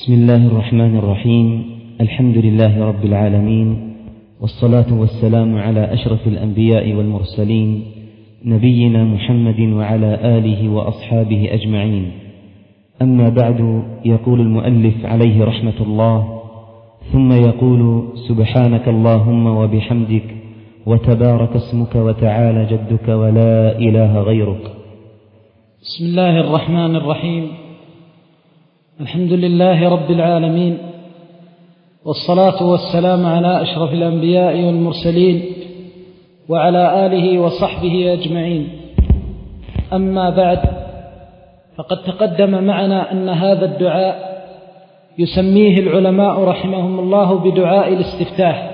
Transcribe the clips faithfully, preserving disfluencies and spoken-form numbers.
بسم الله الرحمن الرحيم. الحمد لله رب العالمين، والصلاة والسلام على أشرف الأنبياء والمرسلين، نبينا محمد وعلى آله وأصحابه أجمعين. أما بعد، يقول المؤلف عليه رحمة الله: ثم يقول: سبحانك اللهم وبحمدك وتبارك اسمك وتعالى جدك ولا إله غيرك. بسم الله الرحمن الرحيم. الحمد لله رب العالمين، والصلاة والسلام على أشرف الأنبياء والمرسلين وعلى آله وصحبه أجمعين. أما بعد، فقد تقدم معنا أن هذا الدعاء يسميه العلماء رحمهم الله بدعاء الاستفتاح،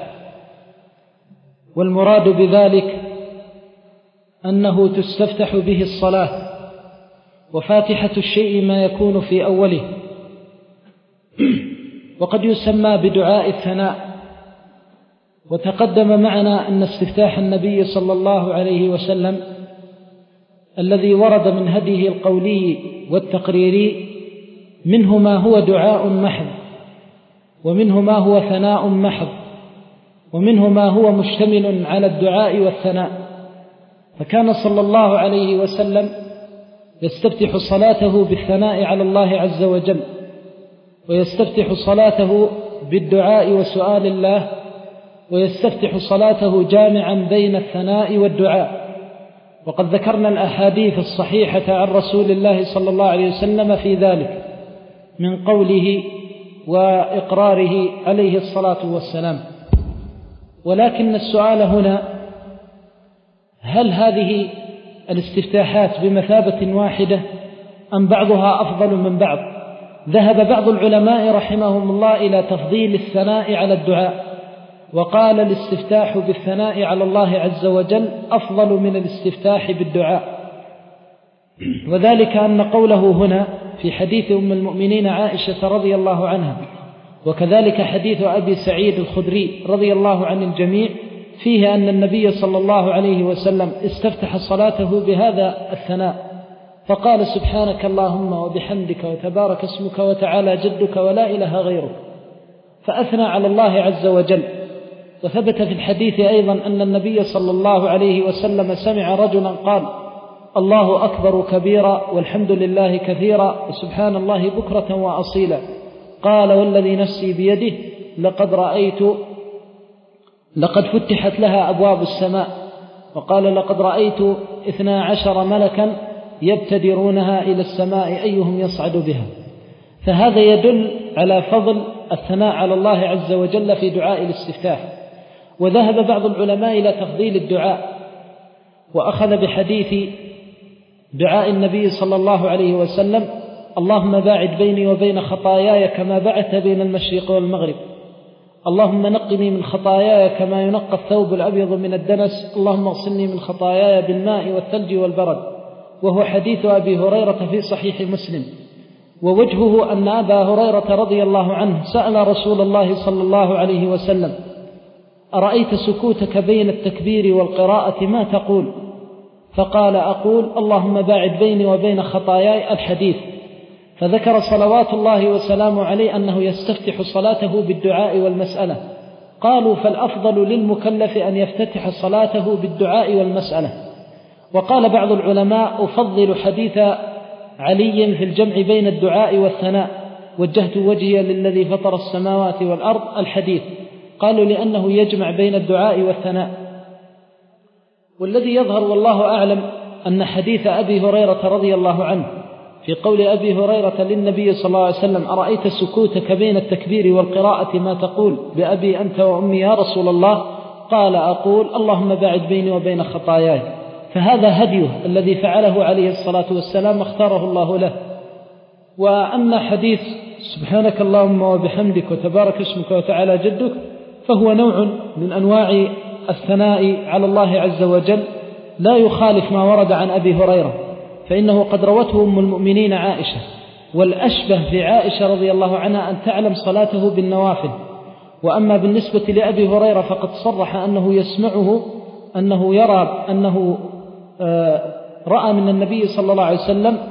والمراد بذلك أنه تستفتح به الصلاة، وفاتحة الشيء ما يكون في أوله. وقد يسمى بدعاء الثناء. وتقدم معنا أن استفتاح النبي صلى الله عليه وسلم الذي ورد من هديه القولي والتقريري منه ما هو دعاء محض، ومنه ما هو ثناء محض، ومنه ما هو مشتمل على الدعاء والثناء. فكان صلى الله عليه وسلم يستفتح صلاته بالثناء على الله عز وجل، ويستفتح صلاته بالدعاء وسؤال الله، ويستفتح صلاته جامعا بين الثناء والدعاء. وقد ذكرنا الأحاديث الصحيحة عن رسول الله صلى الله عليه وسلم في ذلك من قوله وإقراره عليه الصلاة والسلام. ولكن السؤال هنا: هل هذه الاستفتاحات بمثابة واحدة أم بعضها أفضل من بعض؟ ذهب بعض العلماء رحمهم الله إلى تفضيل الثناء على الدعاء، وقال الاستفتاح بالثناء على الله عز وجل أفضل من الاستفتاح بالدعاء. وذلك أن قوله هنا في حديث أم المؤمنين عائشة رضي الله عنها، وكذلك حديث أبي سعيد الخدري رضي الله عن الجميع، فيه أن النبي صلى الله عليه وسلم استفتح صلاته بهذا الثناء، فقال: سبحانك اللهم وبحمدك وتبارك اسمك وتعالى جدك ولا إله غيرك، فأثنى على الله عز وجل. وثبت في الحديث أيضا أن النبي صلى الله عليه وسلم سمع رجلا قال: الله أكبر كبيرا والحمد لله كثيرا وسبحان الله بكرة وأصيلا. قال: والذي نفسي بيده لقد رأيت لقد فتحت لها أبواب السماء. وقال: لقد رأيت اثنا عشر ملكا يبتدرونها إلى السماء أيهم يصعد بها. فهذا يدل على فضل الثناء على الله عز وجل في دعاء الاستفتاح. وذهب بعض العلماء إلى تفضيل الدعاء، وأخذ بحديث دعاء النبي صلى الله عليه وسلم: اللهم باعد بيني وبين خطاياي كما بعدت بين المشرق والمغرب، اللهم نقني من خطاياي كما ينقى الثوب الأبيض من الدنس، اللهم اغسلني من خطاياي بالماء والثلج والبرد. وهو حديث أبي هريرة في صحيح مسلم. ووجهه أن أبا هريرة رضي الله عنه سأل رسول الله صلى الله عليه وسلم: أرأيت سكوتك بين التكبير والقراءة ما تقول؟ فقال: أقول اللهم باعد بيني وبين خطاياي، الحديث. فذكر صلوات الله وسلامه عليه أنه يستفتح صلاته بالدعاء والمسألة. قالوا: فالأفضل للمكلف أن يفتتح صلاته بالدعاء والمسألة. وقال بعض العلماء: أفضل حديث علي في الجمع بين الدعاء والثناء، وجهت وجهي للذي فطر السماوات والأرض، الحديث. قالوا: لأنه يجمع بين الدعاء والثناء. والذي يظهر والله أعلم أن حديث أبي هريرة رضي الله عنه في قول أبي هريرة للنبي صلى الله عليه وسلم: أرأيت سكوتك بين التكبير والقراءة ما تقول؟ بأبي أنت وأمي يا رسول الله. قال: أقول اللهم باعد بيني وبين خطاياي. فهذا هديه الذي فعله عليه الصلاة والسلام، اختاره الله له. وأما حديث سبحانك اللهم وبحمدك وتبارك اسمك وتعالى جدك، فهو نوع من أنواع الثناء على الله عز وجل، لا يخالف ما ورد عن أبي هريرة، فإنه قد روته أم المؤمنين عائشة. والأشبه في عائشة رضي الله عنها أن تعلم صلاته بالنوافل. وأما بالنسبة لأبي هريرة فقد صرح أنه يسمعه، أنه يرى أنه رأى من النبي صلى الله عليه وسلم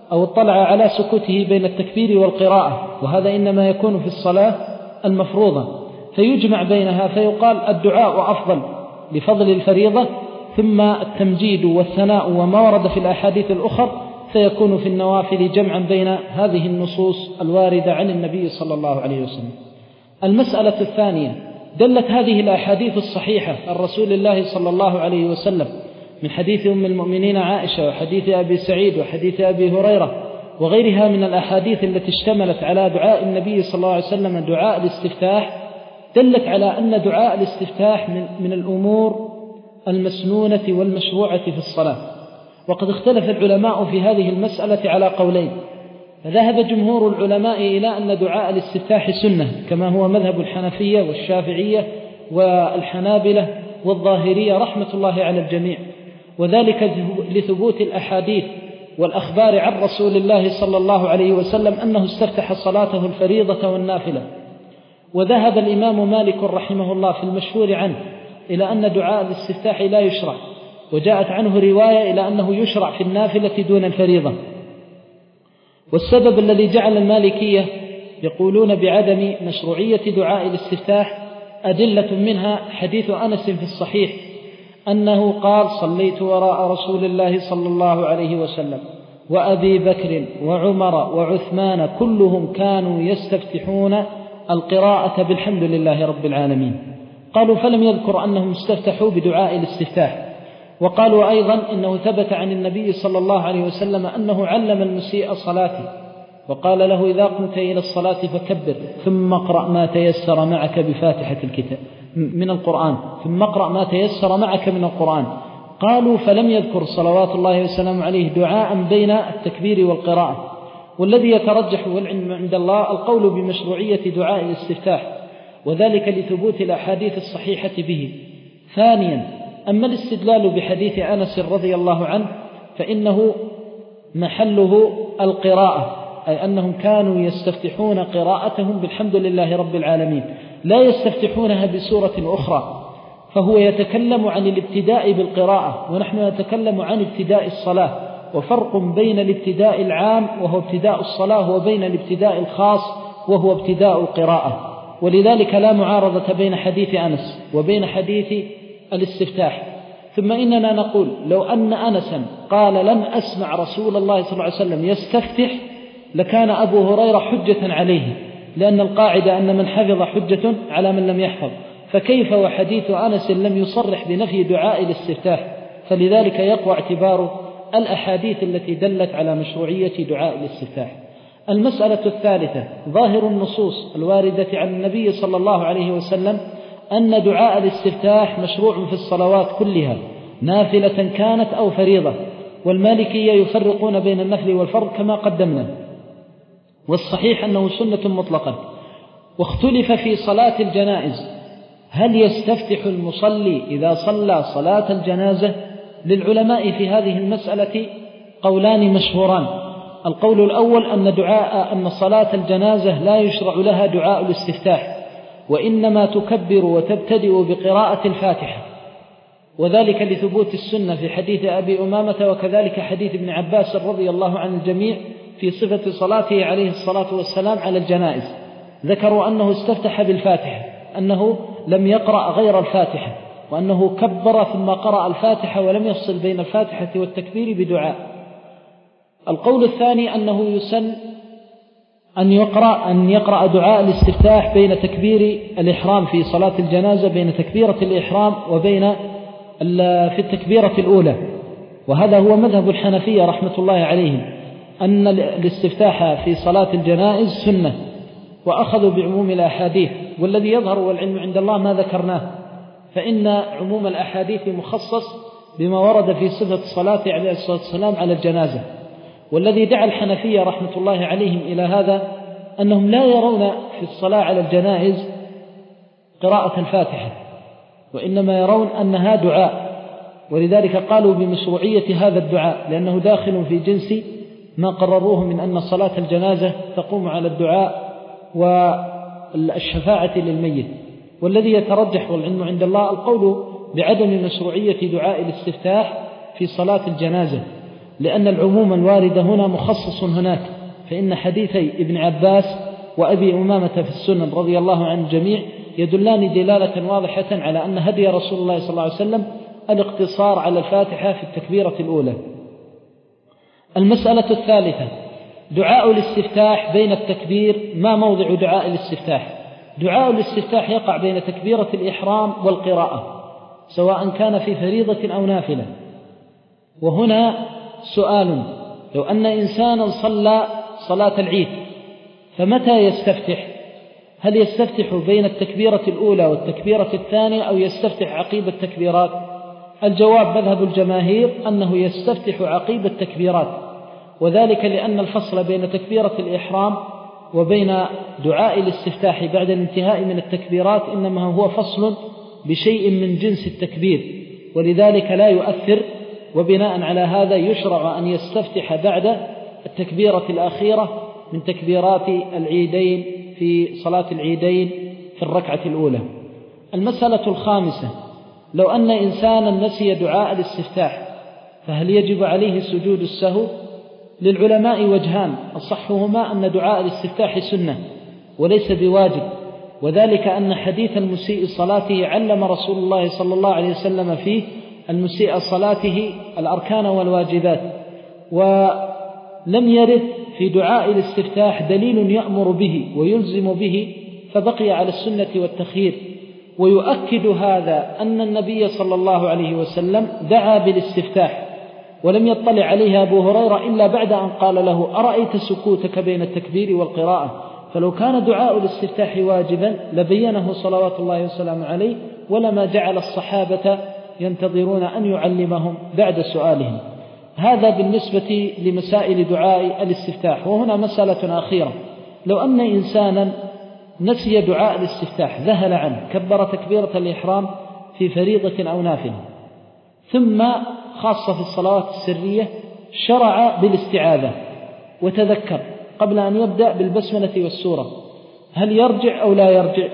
أو اطلع على سكوته بين التكبير والقراءة، وهذا إنما يكون في الصلاة المفروضة، فيجمع بينها فيقال الدعاء أفضل لفضل الفريضة، ثم التمجيد والثناء وما ورد في الأحاديث الأخرى، فيكون في النوافل جمعا بين هذه النصوص الواردة عن النبي صلى الله عليه وسلم. المسألة الثانية: دلت هذه الأحاديث الصحيحة عن رسول الله صلى الله عليه وسلم من حديث أم المؤمنين عائشة وحديث أبي سعيد وحديث أبي هريرة وغيرها من الأحاديث التي اشتملت على دعاء النبي صلى الله عليه وسلم دعاء الاستفتاح، دلت على أن دعاء الاستفتاح من, من الأمور المسنونة والمشروعة في الصلاة. وقد اختلف العلماء في هذه المسألة على قولين، فذهب جمهور العلماء إلى أن دعاء الاستفتاح سنة، كما هو مذهب الحنفية والشافعية والحنابلة والظاهرية رحمة الله على الجميع، وذلك لثبوت الأحاديث والأخبار عن رسول الله صلى الله عليه وسلم أنه استفتح صلاته الفريضة والنافلة. وذهب الإمام مالك رحمه الله في المشهور عنه إلى أن دعاء الاستفتاح لا يشرع، وجاءت عنه رواية إلى أنه يشرع في النافلة دون الفريضة. والسبب الذي جعل المالكية يقولون بعدم مشروعية دعاء الاستفتاح أدلة منها حديث أنس في الصحيح أنه قال: صليت وراء رسول الله صلى الله عليه وسلم وأبي بكر وعمر وعثمان كلهم كانوا يستفتحون القراءة بالحمد لله رب العالمين. قالوا: فلم يذكر أنهم استفتحوا بدعاء الاستفتاح. وقالوا أيضا إنه ثبت عن النبي صلى الله عليه وسلم أنه علم المسيء صلاته وقال له: إذا قمت إلى الصلاة فكبر ثم اقرأ ما تيسر معك بفاتحة الكتاب من القرآن ثم اقرأ ما تيسر معك من القرآن. قالوا: فلم يذكر صلوات الله وسلامه عليه دعاء بين التكبير والقراءة. والذي يترجح والعلم عند الله القول بمشروعية دعاء الاستفتاح، وذلك لثبوت الأحاديث الصحيحة به. ثانيا: أما الاستدلال بحديث أنس رضي الله عنه فإنه محله القراءة، أي أنهم كانوا يستفتحون قراءتهم بالحمد لله رب العالمين، لا يستفتحونها بسورة أخرى، فهو يتكلم عن الابتداء بالقراءة ونحن نتكلم عن ابتداء الصلاة، وفرق بين الابتداء العام وهو ابتداء الصلاة وبين الابتداء الخاص وهو ابتداء القراءة. ولذلك لا معارضة بين حديث أنس وبين حديث الاستفتاح. ثم إننا نقول: لو أن أنسا قال لم أسمع رسول الله صلى الله عليه وسلم يستفتح لكان أبو هريرة حجة عليه، لأن القاعدة أن من حفظ حجة على من لم يحفظ، فكيف وحديث أنس لم يصرح بنفي دعاء الاستفتاح؟ فلذلك يقوى اعتبار الأحاديث التي دلت على مشروعية دعاء الاستفتاح. المسألة الثالثة: ظاهر النصوص الواردة عن النبي صلى الله عليه وسلم أن دعاء الاستفتاح مشروع في الصلوات كلها نافلة كانت أو فريضة، والمالكية يفرقون بين النفل والفرض كما قدمنا، والصحيح أنه سنة مطلقة. واختلف في صلاة الجنائز: هل يستفتح المصلي إذا صلى صلاة الجنازة؟ للعلماء في هذه المسألة قولان مشهوران. القول الأول أن دعاء أن صلاة الجنازة لا يشرع لها دعاء الاستفتاح، وإنما تكبر وتبتدئ بقراءة الفاتحة، وذلك لثبوت السنة في حديث أبي أمامة وكذلك حديث ابن عباس رضي الله عن الجميع في صفة صلاته عليه الصلاة والسلام على الجنائز. ذكروا أنه استفتح بالفاتحة، أنه لم يقرأ غير الفاتحة، وأنه كبر ثم قرأ الفاتحة ولم يفصل بين الفاتحة والتكبير بدعاء. القول الثاني أنه يسن أن يقرأ أن يقرأ دعاء الاستفتاح بين تكبير الإحرام في صلاة الجنازة، بين تكبيرة الإحرام وبين في التكبيرة الأولى، وهذا هو مذهب الحنفية رحمة الله عليهم، أن الاستفتاح في صلاة الجنائز سنة، وأخذوا بعموم الأحاديث. والذي يظهر والعلم عند الله ما ذكرناه، فإن عموم الأحاديث مخصص بما ورد في صفة الصلاة عليه الصلاة والسلام على الجنازة. والذي دعا الحنفية رحمة الله عليهم إلى هذا أنهم لا يرون في الصلاة على الجنائز قراءة الفاتحة، وإنما يرون أنها دعاء، ولذلك قالوا بمشروعية هذا الدعاء، لأنه داخل في جنس ما قرروه من أن صلاة الجنازة تقوم على الدعاء والشفاعة للميت. والذي يترجح والعلم عند الله القول بعدم مشروعية دعاء الاستفتاح في صلاة الجنازة. لأن العموم الوارد هنا مخصص هناك، فإن حديثي ابن عباس وأبي أمامة في السنن رضي الله عن الجميع يدلان دلالة واضحة على أن هدي رسول الله صلى الله عليه وسلم الاقتصار على الفاتحة في التكبيرة الأولى. المسألة الثالثة دعاء الاستفتاح بين التكبير. ما موضع دعاء الاستفتاح؟ دعاء الاستفتاح يقع بين تكبيرة الإحرام والقراءة، سواء كان في فريضة أو نافلة. وهنا سؤال: لو أن إنسانا صلى صلاة العيد فمتى يستفتح؟ هل يستفتح بين التكبيرة الأولى والتكبيرة الثانية أو يستفتح عقيب التكبيرات؟ الجواب مذهب الجماهير أنه يستفتح عقيب التكبيرات، وذلك لأن الفصل بين تكبيرة الإحرام وبين دعاء الاستفتاح بعد الانتهاء من التكبيرات إنما هو فصل بشيء من جنس التكبير، ولذلك لا يؤثر. وبناء على هذا يشرع أن يستفتح بعد التكبيرة الأخيرة من تكبيرات العيدين في صلاة العيدين في الركعة الأولى. المسألة الخامسة: لو أن إنسانا نسي دعاء الاستفتاح فهل يجب عليه سجود السهو؟ للعلماء وجهان، أصحهما أن دعاء الاستفتاح سنة وليس بواجب، وذلك أن حديث المسيء صلاته علم رسول الله صلى الله عليه وسلم فيه المسيء صلاته الأركان والواجبات، ولم يرد في دعاء الاستفتاح دليل يأمر به ويلزم به، فبقي على السنة والتخيير. ويؤكد هذا أن النبي صلى الله عليه وسلم دعا بالاستفتاح ولم يطلع عليه أبو هريرة إلا بعد أن قال له: أرأيت سكوتك بين التكبير والقراءة؟ فلو كان دعاء الاستفتاح واجبا لبينه صلوات الله وسلامه عليه، ولما جعل الصحابة ينتظرون أن يعلمهم بعد سؤالهم. هذا بالنسبة لمسائل دعاء الاستفتاح. وهنا مسألة أخيرة: لو أن إنسانا نسي دعاء الاستفتاح، ذهل عنه، كبر تكبيرة الإحرام في فريضة أو نافلة، ثم خاصة في الصلوات السرية شرع بالاستعاذة وتذكر قبل أن يبدأ بالبسملة والسورة، هل يرجع أو لا يرجع؟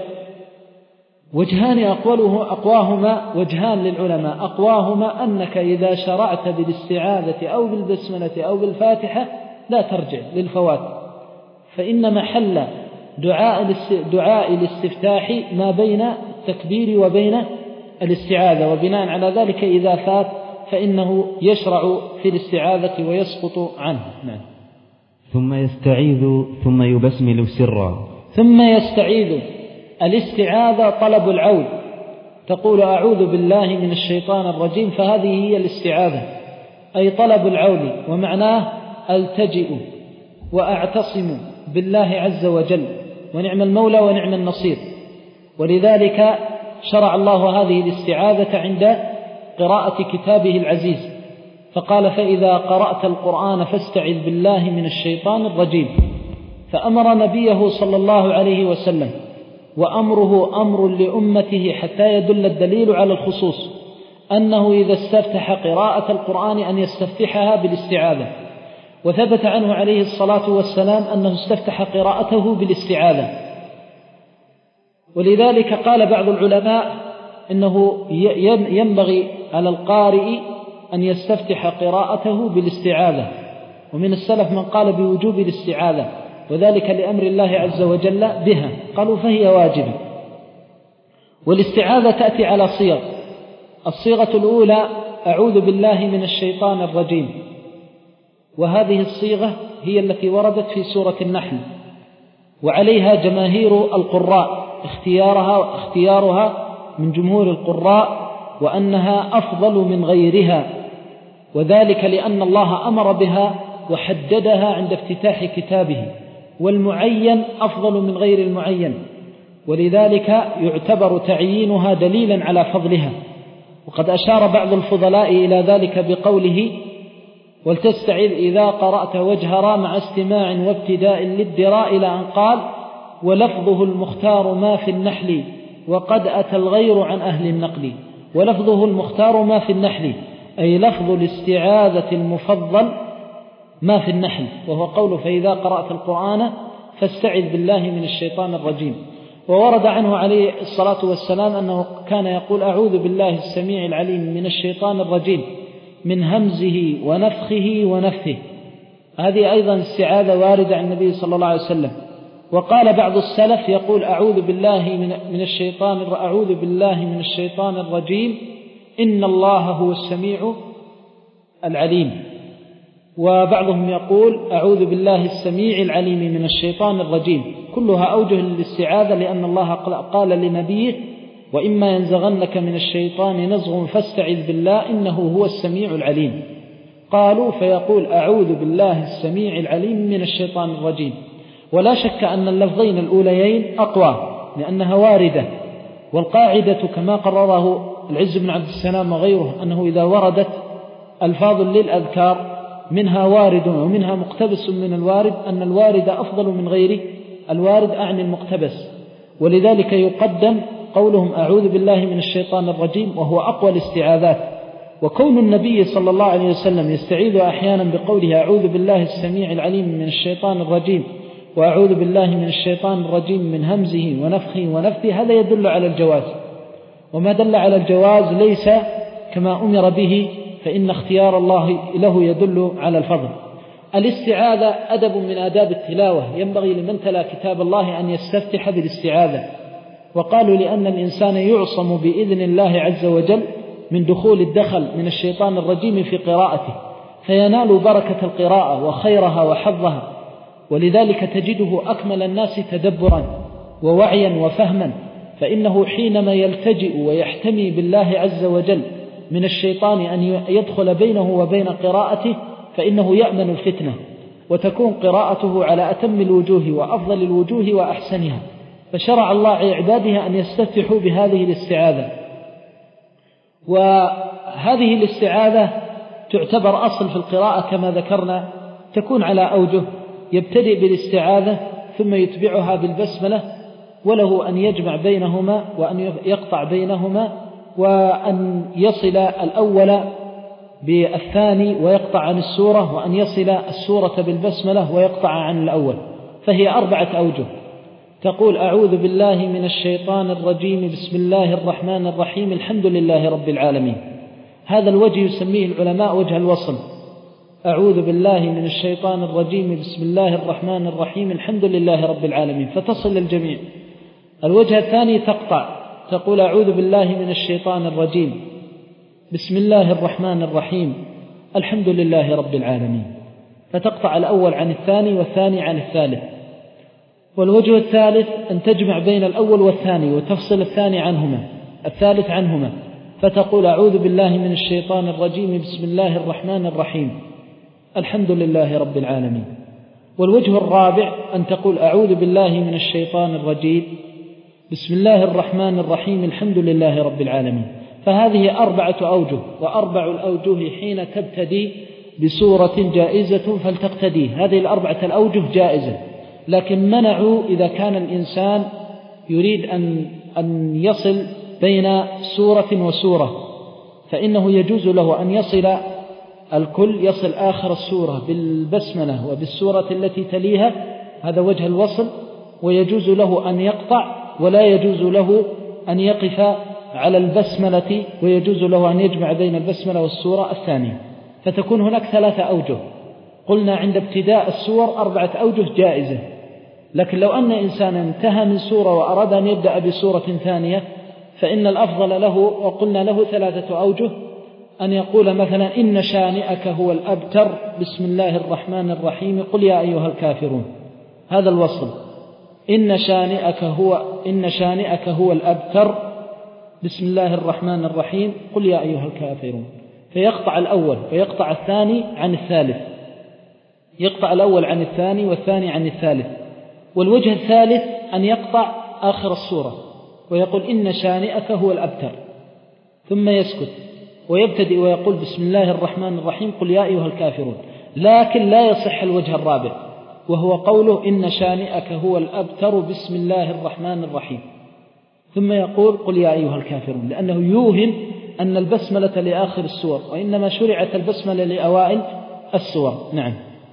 وجهان أقوله أقواهما وجهان للعلماء، أقواهما أنك إذا شرعت بالاستعاذة أو بالبسملة أو بالفاتحة لا ترجع للفوات، فإن محل دعاء دعاء الاستفتاح ما بين التكبير وبين الاستعاذة، وبناء على ذلك إذا فات فإنه يشرع في الاستعاذة ويسقط عنه. نعم. ثم يستعيذ ثم يبسمل سرا. ثم يستعيذ. الاستعاذة طلب العون، تقول: أعوذ بالله من الشيطان الرجيم، فهذه هي الاستعاذة، أي طلب العون، ومعناه ألتجئ وأعتصم بالله عز وجل، ونعم المولى ونعم النصير. ولذلك شرع الله هذه الاستعاذة عند قراءة كتابه العزيز، فقال: فإذا قرأت القرآن فاستعذ بالله من الشيطان الرجيم. فأمر نبيه صلى الله عليه وسلم، وأمره أمر لأمته حتى يدل الدليل على الخصوص، أنه إذا استفتح قراءة القرآن أن يستفتحها بالاستعاذة. وثبت عنه عليه الصلاة والسلام أنه استفتح قراءته بالاستعاذة. ولذلك قال بعض العلماء إنه ينبغي على القارئ أن يستفتح قراءته بالاستعاذة، ومن السلف من قال بوجوب الاستعاذة، وذلك لأمر الله عز وجل بها، قالوا فهي واجبة. والاستعاذة تأتي على صيغ. الصيغة الأولى: أعوذ بالله من الشيطان الرجيم، وهذه الصيغة هي التي وردت في سورة النحل، وعليها جماهير القراء، اختيارها اختيارها من جمهور القراء، وأنها أفضل من غيرها، وذلك لأن الله أمر بها وحددها عند افتتاح كتابه، والمعين أفضل من غير المعين، ولذلك يعتبر تعيينها دليلا على فضلها. وقد أشار بعض الفضلاء إلى ذلك بقوله: ولتستعذ إذا قرأت وجهرا مع استماع وابتداء للدراء، إلى أن قال: ولفظه المختار ما في النحل وقد أتى الغير عن أهل النقل. ولفظه المختار ما في النحل أي لفظ الاستعاذة المفضل ما في النحل، وهو قوله: فإذا قرأت القرآن فاستعذ بالله من الشيطان الرجيم. وورد عنه عليه الصلاة والسلام أنه كان يقول: أعوذ بالله السميع العليم من الشيطان الرجيم، من همزه ونفخه ونفثه. هذه أيضا استعاذة واردة عن النبي صلى الله عليه وسلم. وقال بعض السلف يقول أعوذ بالله من الشيطان أعوذ بالله من الشيطان الرجيم إن الله هو السميع العليم. وبعضهم يقول أعوذ بالله السميع العليم من الشيطان الرجيم. كلها أوجه للاستعاذة، لأن الله قال لنبيه وإما ينزغنك من الشيطان نزغ فاستعذ بالله إنه هو السميع العليم. قالوا فيقول أعوذ بالله السميع العليم من الشيطان الرجيم. ولا شك أن اللفظين الأوليين أقوى لأنها واردة، والقاعدة كما قرره العز بن عبد السلام وغيره أنه إذا وردت ألفاظ للأذكار منها وارد ومنها مقتبس من الوارد أن الوارد أفضل من غير الوارد أعني المقتبس، ولذلك يقدم قولهم أعوذ بالله من الشيطان الرجيم وهو أقوى الاستعاذات. وكون النبي صلى الله عليه وسلم يستعيذ أحيانا بقوله أعوذ بالله السميع العليم من الشيطان الرجيم وأعوذ بالله من الشيطان الرجيم من همزه ونفخه ونفثه، هذا يدل على الجواز. وما دل على الجواز ليس كما أمر به، فإن اختيار الله له يدل على الفضل. الاستعاذة أدب من آداب التلاوة، ينبغي لمن تلا كتاب الله أن يستفتح بالاستعاذة. وقالوا لأن الإنسان يعصم بإذن الله عز وجل من دخول الدخل من الشيطان الرجيم في قراءته، فينال بركة القراءة وخيرها وحظها. ولذلك تجده أكمل الناس تدبرا ووعيا وفهما، فإنه حينما يلتجئ ويحتمي بالله عز وجل من الشيطان أن يدخل بينه وبين قراءته فإنه يأمن الفتنة، وتكون قراءته على أتم الوجوه وأفضل الوجوه وأحسنها. فشرع الله عباده أن يستفتحوا بهذه الاستعاذة. وهذه الاستعاذة تعتبر أصل في القراءة كما ذكرنا، تكون على أوجه: يبتدئ بالاستعاذة ثم يتبعها بالبسملة، وله أن يجمع بينهما وأن يقطع بينهما، وأن يصل الأول بالثاني ويقطع عن السورة، وأن يصل السورة بالبسملة ويقطع عن الأول. فهي أربعة أوجه. تقول أعوذ بالله من الشيطان الرجيم بسم الله الرحمن الرحيم الحمد لله رب العالمين. هذا الوجه يسميه العلماء وجه الوصل. أعوذ بالله من الشيطان الرجيم بسم الله الرحمن الرحيم الحمد لله رب العالمين، فتصل الجميع. الوجه الثاني تقطع، تقول أعوذ بالله من الشيطان الرجيم بسم الله الرحمن الرحيم الحمد لله رب العالمين، فتقطع الأول عن الثاني والثاني عن الثالث. والوجه الثالث أن تجمع بين الأول والثاني وتفصل الثاني عنهما الثالث عنهما، فتقول أعوذ بالله من الشيطان الرجيم بسم الله الرحمن الرحيم الحمد لله رب العالمين. والوجه الرابع أن تقول أعوذ بالله من الشيطان الرجيم بسم الله الرحمن الرحيم الحمد لله رب العالمين. فهذه أربعة أوجه، وأربع الأوجه حين تبتدي بسورة جائزة فلتقتدي. هذه الأربعة الأوجه جائزة، لكن منعوا إذا كان الإنسان يريد أن, أن يصل بين سورة وسورة، فإنه يجوز له أن يصل الكل، يصل آخر السورة بالبسملة وبالسورة التي تليها، هذا وجه الوصل. ويجوز له أن يقطع، ولا يجوز له أن يقف على البسملة، ويجوز له أن يجمع بين البسملة والسورة الثانية. فتكون هناك ثلاثة أوجه. قلنا عند ابتداء السور أربعة أوجه جائزة، لكن لو أن إنسانا انتهى من سورة وأراد أن يبدأ بسورة ثانية فإن الأفضل له، وقلنا له ثلاثة أوجه، أن يقول مثلا إن شانئك هو الأبتر بسم الله الرحمن الرحيم قل يا أيها الكافرون، هذا الوصل. إن شانئك هو إن شانئك هو الأبتر بسم الله الرحمن الرحيم قل يا أيها الكافرون، فيقطع الأول ويقطع الثاني عن الثالث، يقطع الأول عن الثاني والثاني عن الثالث. والوجه الثالث أن يقطع آخر السورة ويقول إن شانئك هو الأبتر، ثم يسكت ويبتدئ ويقول بسم الله الرحمن الرحيم قل يا أيها الكافرون. لكن لا يصح الوجه الرابع، وهو قوله إن شانئك هو الأبتر بسم الله الرحمن الرحيم، ثم يقول قل يا أيها الكافرون، لأنه يوهم أن البسملة لآخر السور، وإنما شرعت البسملة لأوائل السور. نعم.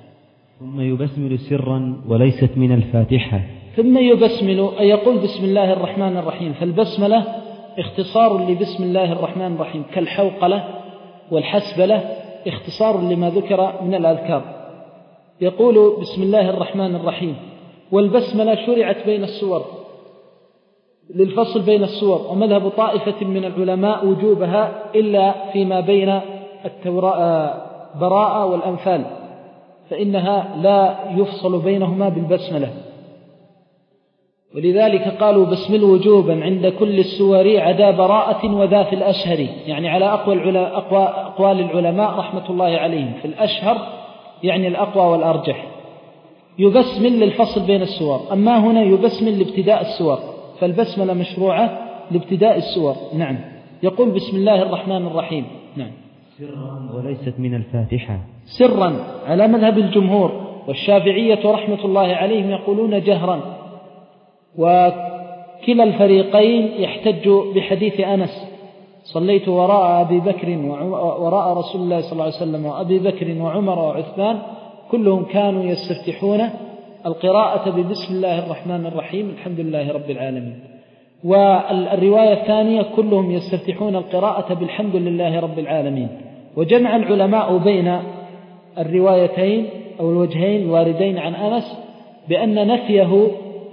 ثم يبسمل سرا وليست من الفاتحة. ثم يبسمل أي يقول بسم الله الرحمن الرحيم، فالبسملة اختصار لبسم الله الرحمن الرحيم، كالحوقلة والحسبلة اختصار لما ذكر من الأذكار. يقول بسم الله الرحمن الرحيم. والبسملة شرعت بين السور للفصل بين السور، ومذهب طائفة من العلماء وجوبها إلا فيما بين براءة والأنفال، فإنها لا يفصل بينهما بالبسملة، ولذلك قالوا بسمل وجوبا عند كل السور عدا براءة وذا في الأشهر، يعني على أقوى أقوال العلماء رحمة الله عليهم. في الأشهر يعني الأقوى والأرجح، يبسمل للفصل بين السور، أما هنا يبسمل لابتداء السور، فالبسملة مشروعة لابتداء السور. نعم. يقول بسم الله الرحمن الرحيم. نعم. سرا وليست من الفاتحة. سرا على مذهب الجمهور، والشافعية رحمة الله عليهم يقولون جهرا، وكلا الفريقين يحتج بحديث أنس: صليت وراء أبي بكر وراء رسول الله صلى الله عليه وسلم وأبي بكر وعمر وعثمان كلهم كانوا يستفتحون القراءة ببسم الله الرحمن الرحيم الحمد لله رب العالمين. والرواية الثانية كلهم يستفتحون القراءة بالحمد لله رب العالمين. وجمع العلماء بين الروايتين أو الوجهين الواردين عن أنس بأن نفيه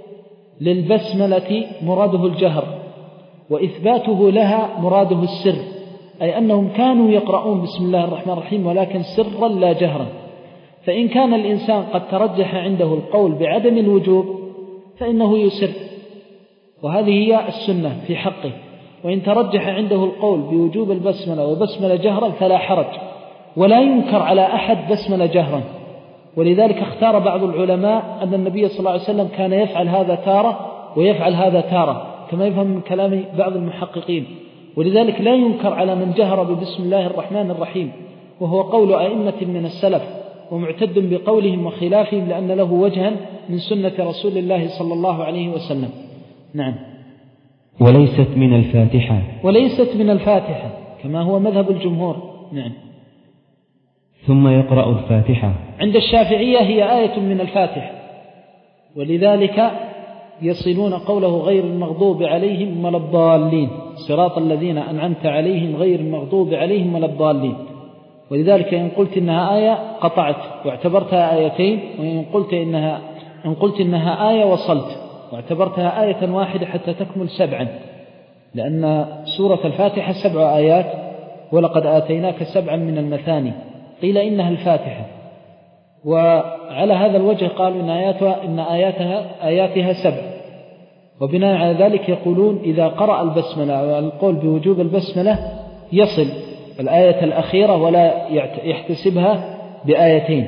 للبسملة مراده الجهر، وإثباته لها مراده السر، أي أنهم كانوا يقرؤون بسم الله الرحمن الرحيم ولكن سرا لا جهرا. فإن كان الإنسان قد ترجح عنده القول بعدم الوجوب فإنه يسر، وهذه هي السنة في حقه. وإن ترجح عنده القول بوجوب البسملة وبسملة جهرا فلا حرج، ولا ينكر على أحد بسملة جهرا. ولذلك اختار بعض العلماء أن النبي صلى الله عليه وسلم كان يفعل هذا تارة ويفعل هذا تارة، كما يفهم من كلام بعض المحققين. ولذلك لا ينكر على من جهر ببسم الله الرحمن الرحيم، وهو قول أئمة من السلف، ومعتد بقولهم وخلافهم لأن له وجها من سنة رسول الله صلى الله عليه وسلم. نعم. وليست من الفاتحة. وليست من الفاتحة كما هو مذهب الجمهور. نعم. ثم يقرأ الفاتحة. عند الشافعية هي آية من الفاتحة، ولذلك يصلون قوله غير المغضوب عليهم ولا الضالين، صراط الذين أنعمت عليهم غير المغضوب عليهم ولا الضالين. ولذلك إن قلت إنها آية قطعت واعتبرتها آيتين، وإن قلت إنها إن قلت إنها آية وصلت واعتبرتها آية واحدة حتى تكمل سبعا، لأن سورة الفاتحة سبع آيات، ولقد آتيناك سبعا من المثاني، قيل إنها الفاتحة. وعلى هذا الوجه قالوا إن آياتها, إن آياتها, آياتها سبع، وبناء على ذلك يقولون إذا قرأ البسملة والقول بوجوب البسملة يصل الآية الأخيرة ولا يحتسبها بآيتين،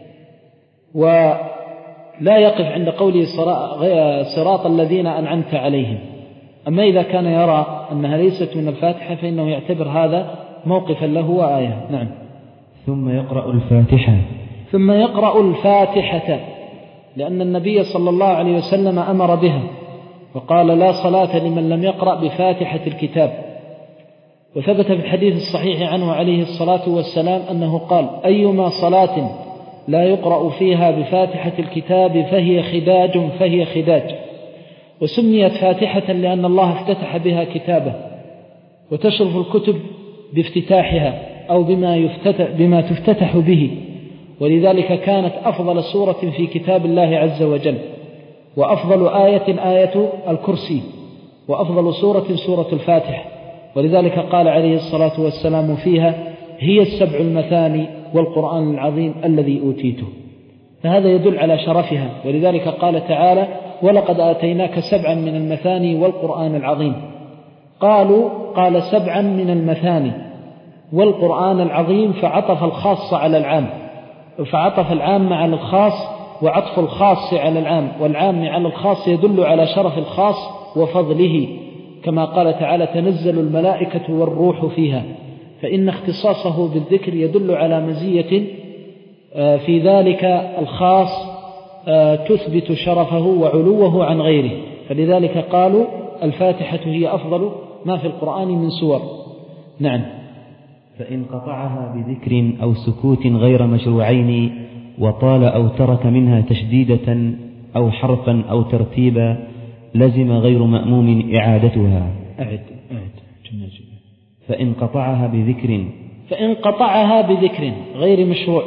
ولا يقف عند قوله صراط الذين أنعمت عليهم. أما إذا كان يرى أنها ليست من الفاتحة فإنه يعتبر هذا موقفا له وآية. نعم. ثم يقرأ الفاتحة. ثم يقرأ الفاتحة، لأن النبي صلى الله عليه وسلم أمر بها وقال لا صلاة لمن لم يقرأ بفاتحة الكتاب. وثبت في الحديث الصحيح عنه عليه الصلاة والسلام أنه قال أيما صلاة لا يقرأ فيها بفاتحة الكتاب فهي خداج فهي خداج. وسميت فاتحة لأن الله افتتح بها كتابه، وتشرف الكتب بافتتاحها أو بما, يفتتح بما تفتتح به، ولذلك كانت أفضل سورة في كتاب الله عز وجل، وأفضل آية آية الكرسي، وأفضل سورة سورة الفاتحة. ولذلك قال عليه الصلاة والسلام فيها هي السبع المثاني والقرآن العظيم الذي أوتيته، فهذا يدل على شرفها. ولذلك قال تعالى ولقد آتيناك سبعا من المثاني والقرآن العظيم. قالوا قال سبعا من المثاني والقرآن العظيم، فعطف الخاص على العام، فعطف العام على الخاص، وعطف الخاص على العام والعام على الخاص يدل على شرف الخاص وفضله، كما قال تعالى تنزل الملائكة والروح فيها، فإن اختصاصه بالذكر يدل على مزية في ذلك الخاص تثبت شرفه وعلوه عن غيره. فلذلك قالوا الفاتحة هي أفضل ما في القرآن من سور. نعم. فإن قطعها بذكر أو سكوت غير مشروعين وطال أو ترك منها تشديدة أو حرفا أو ترتيبا لزم غير مأموم إعادتها. أعد أعد جميل. فإن قطعها بذكر فإن قطعها بذكر غير مشروع،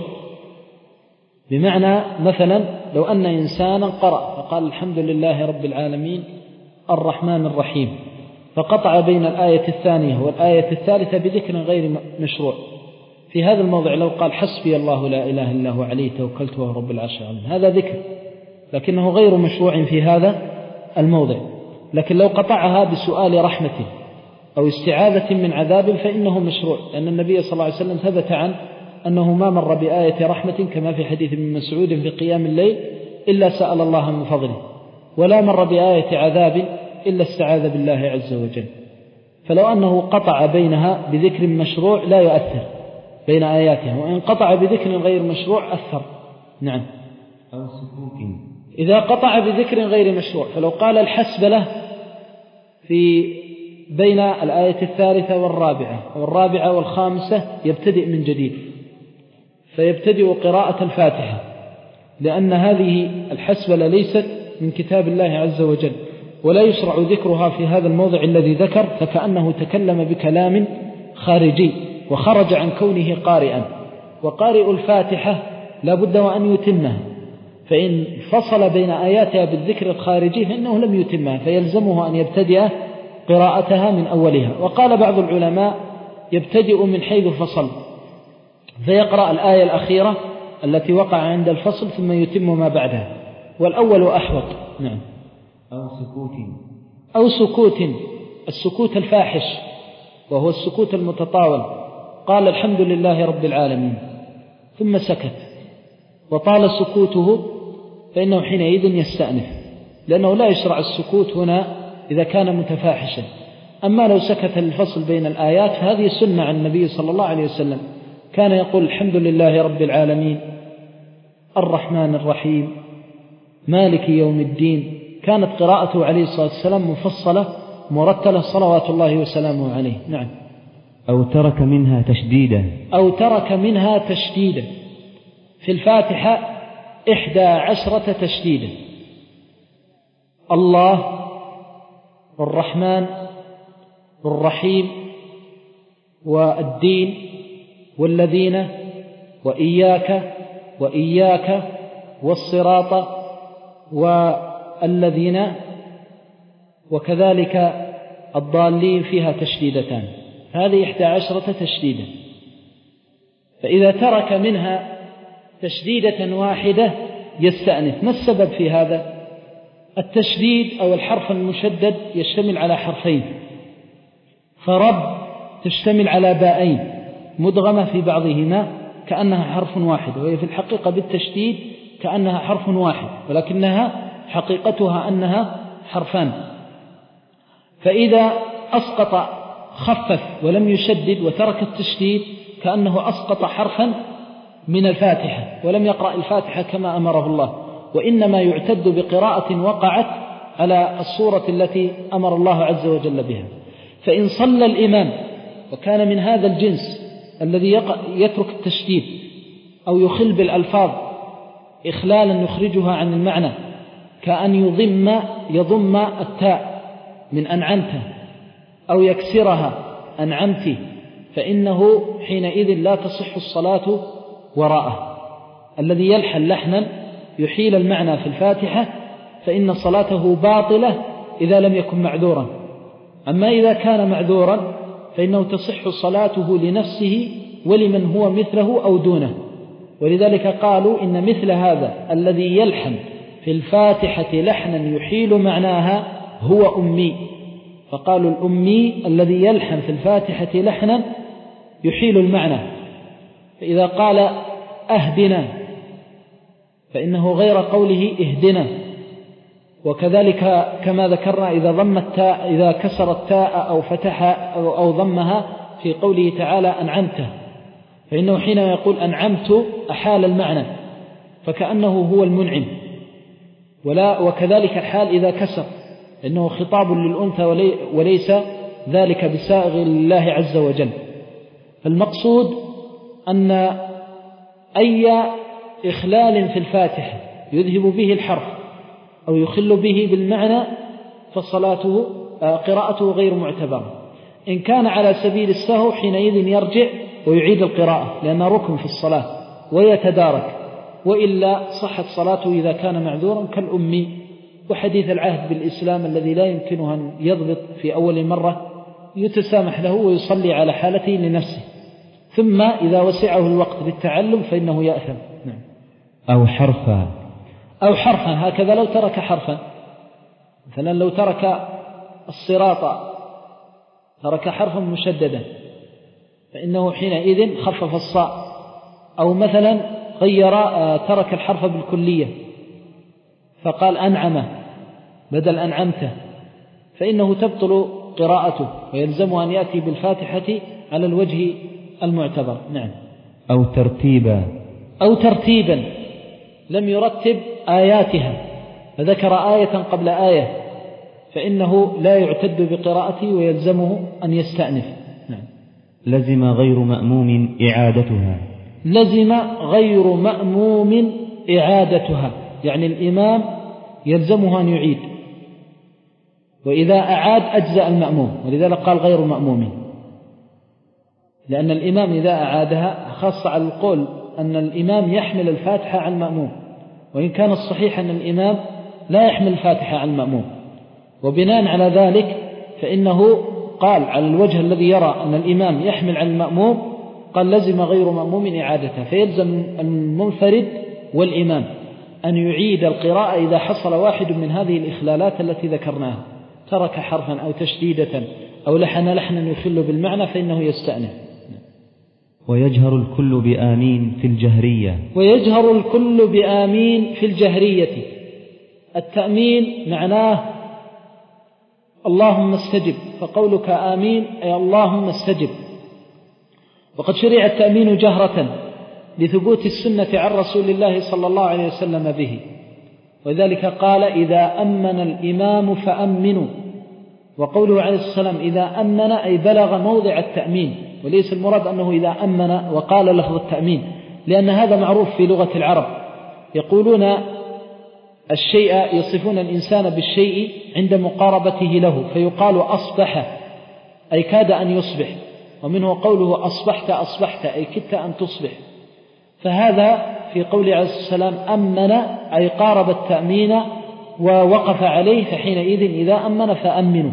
بمعنى مثلا لو أن إنسانا قرأ فقال الحمد لله رب العالمين الرحمن الرحيم، فقطع بين الآية الثانية والآية الثالثة بذكر غير مشروع، في هذا الموضع لو قال حسبي الله لا إله إلا هو عليه توكلت وهو رب العرش العظيم، هذا ذكر لكنه غير مشروع في هذا الموضع. لكن لو قطعها بسؤال رحمة أو استعاذة من عذاب فإنه مشروع، لأن النبي صلى الله عليه وسلم ثبت عنه أنه ما مر بآية رحمة كما في حديث ابن مسعود في قيام الليل إلا سأل الله من فضله، ولا مر بآية عذاب إلا استعاذ بالله عز وجل. فلو أنه قطع بينها بذكر مشروع لا يؤثر بين آياتها، وإن قطع بذكر غير مشروع أثر. نعم. أو سكوت. إذا قطع بذكر غير مشروع، فلو قال الحسب له في بين الآية الثالثة والرابعة أو الرابعة والخامسة يبتدئ من جديد، فيبتدئ قراءة الفاتحة، لأن هذه الحسبلة ليست من كتاب الله عز وجل، ولا يشرع ذكرها في هذا الموضع الذي ذكر، فكأنه تكلم بكلام خارجي وخرج عن كونه قارئا. وقارئ الفاتحة لا بد وأن يتمها، فإن فصل بين آياتها بالذكر الخارجي فإنه لم يتمها، فيلزمه أن يبتدئ قراءتها من أولها. وقال بعض العلماء يبتدئ من حيث فصل، فيقرأ الآية الأخيرة التي وقع عند الفصل ثم يتم ما بعدها، والأول أحوط. نعم. أو سكوت. أو سكوت، السكوت الفاحش وهو السكوت المتطاول، قال الحمد لله رب العالمين ثم سكت وطال سكوته، فإنه حينئذ يستأنف، لأنه لا يشرع السكوت هنا إذا كان متفاحشا. أما لو سكت الفصل بين الآيات فهذه سنة عن النبي صلى الله عليه وسلم، كان يقول الحمد لله رب العالمين الرحمن الرحيم مالك يوم الدين. كانت قراءته عليه الصلاة والسلام مفصلة مرتلة صلوات الله وسلامه عليه. نعم. أو ترك منها تشديدا. أو ترك منها تشديدا. في الفاتحة إحدى عشرة تشديدا: الله والرحمن والرحيم والدين والذين وإياك وإياك والصراط والذين، وكذلك الضالين فيها تشديدتان. هذه إحدى عشرة تشديدا. فإذا ترك منها تشديدة واحدة يستأنف. ما السبب في هذا؟ التشديد أو الحرف المشدد يشتمل على حرفين، فرب تشتمل على باءين مدغمة في بعضهما كأنها حرف واحد، وهي في الحقيقة بالتشديد كأنها حرف واحد، ولكنها حقيقتها أنها حرفان. فإذا أسقط خفف ولم يشدد وترك التشديد كأنه أسقط حرفا من الفاتحة ولم يقرأ الفاتحة كما أمره الله، وإنما يعتد بقراءة وقعت على الصورة التي أمر الله عز وجل بها. فإن صلى الإمام وكان من هذا الجنس الذي يترك التشديد أو يخل بالألفاظ إخلالا يخرجها عن المعنى، كأن يضم يضم التاء من أنعمته أو يكسرها أنعمته، فإنه حينئذ لا تصح الصلاة وراءه. الذي يلحن لحنا يحيل المعنى في الفاتحة فإن صلاته باطلة إذا لم يكن معذورا. أما إذا كان معذورا فإنه تصح صلاته لنفسه ولمن هو مثله أو دونه. ولذلك قالوا إن مثل هذا الذي يلحن في الفاتحة لحنا يحيل معناها هو أمي، فقالوا الأمي الذي يلحن في الفاتحة لحنا يحيل المعنى. فإذا قال أهدنا فإنه غير قوله اهدنا. وكذلك كما ذكرنا إذا ضم التاء إذا كسر التاء أو فتح أو, أو ضمها في قوله تعالى أنعمته، فإنه حين يقول أنعمت أحال المعنى فكأنه هو المنعم. ولا وكذلك الحال إذا كسر إنه خطاب للأنثى ولي وليس ذلك بسائغ لله عز وجل. فالمقصود أن أي إخلال في الفاتحة يذهب به الحرف أو يخل به بالمعنى فصلاته قراءته غير معتبرة. إن كان على سبيل السهو حينئذ يرجع ويعيد القراءة لأنها ركن في الصلاة ويتدارك، وإلا صحت صلاته إذا كان معذورا كالأمي وحديث العهد بالإسلام الذي لا يمكنه أن يضبط في أول مرة يتسامح له ويصلي على حالته لنفسه، ثم إذا وسعه الوقت للتعلم فإنه يأثم. نعم. أو حرفا أو حرفا هكذا لو ترك حرفا، مثلا لو ترك الصراط ترك حرفا مشددا فإنه حينئذ خفف الصاء، أو مثلا غير ترك الحرف بالكلية فقال أنعم بدل أنعمته فإنه تبطل قراءته ويلزمه أن يأتي بالفاتحة على الوجه المعتبر. نعم. أو ترتيبا أو ترتيبا لم يرتب آياتها فذكر آية قبل آية فإنه لا يعتد بقراءته ويلزمه أن يستأنف. نعم. لزم غير مأموم إعادتها لزم غير مأموم إعادتها يعني الإمام يلزمه أن يعيد، وإذا أعاد أجزأ المأموم، ولذلك قال غير مأموم، لأن الإمام إذا أعادها خاصة على القول أن الإمام يحمل الفاتحة عن المأموم، وإن كان الصحيح أن الإمام لا يحمل الفاتحة عن المأموم، وبناء على ذلك فإنه قال على الوجه الذي يرى أن الإمام يحمل عن المأموم قال لزم غير مأموم إعادتها، فيلزم المنفرد والإمام أن يعيد القراءة إذا حصل واحد من هذه الإخلالات التي ذكرناها، ترك حرفا أو تشديدة أو لحن لحنا يخل بالمعنى فإنه يستأنف. ويجهر الكل بآمين في الجهرية ويجهر الكل بآمين في الجهرية. التأمين معناه اللهم استجب، فقولك آمين أي اللهم استجب. وقد شرع التأمين جهرة لثبوت السنة عن رسول الله صلى الله عليه وسلم به، وذلك قال إذا أمن الإمام فأمنوا، وقوله عليه السلام إذا أمن أي بلغ موضع التأمين، وليس المراد أنه إذا أمن وقال لفظ التأمين، لأن هذا معروف في لغة العرب، يقولون الشيء يصفون الإنسان بالشيء عند مقاربته له فيقال أصبح أي كاد أن يصبح، ومنه قوله أصبحت أصبحت أي كدت أن تصبح، فهذا في قول عليه السلام أمن أي قارب التأمين ووقف عليه، فحينئذ إذا أمن فأمنوا.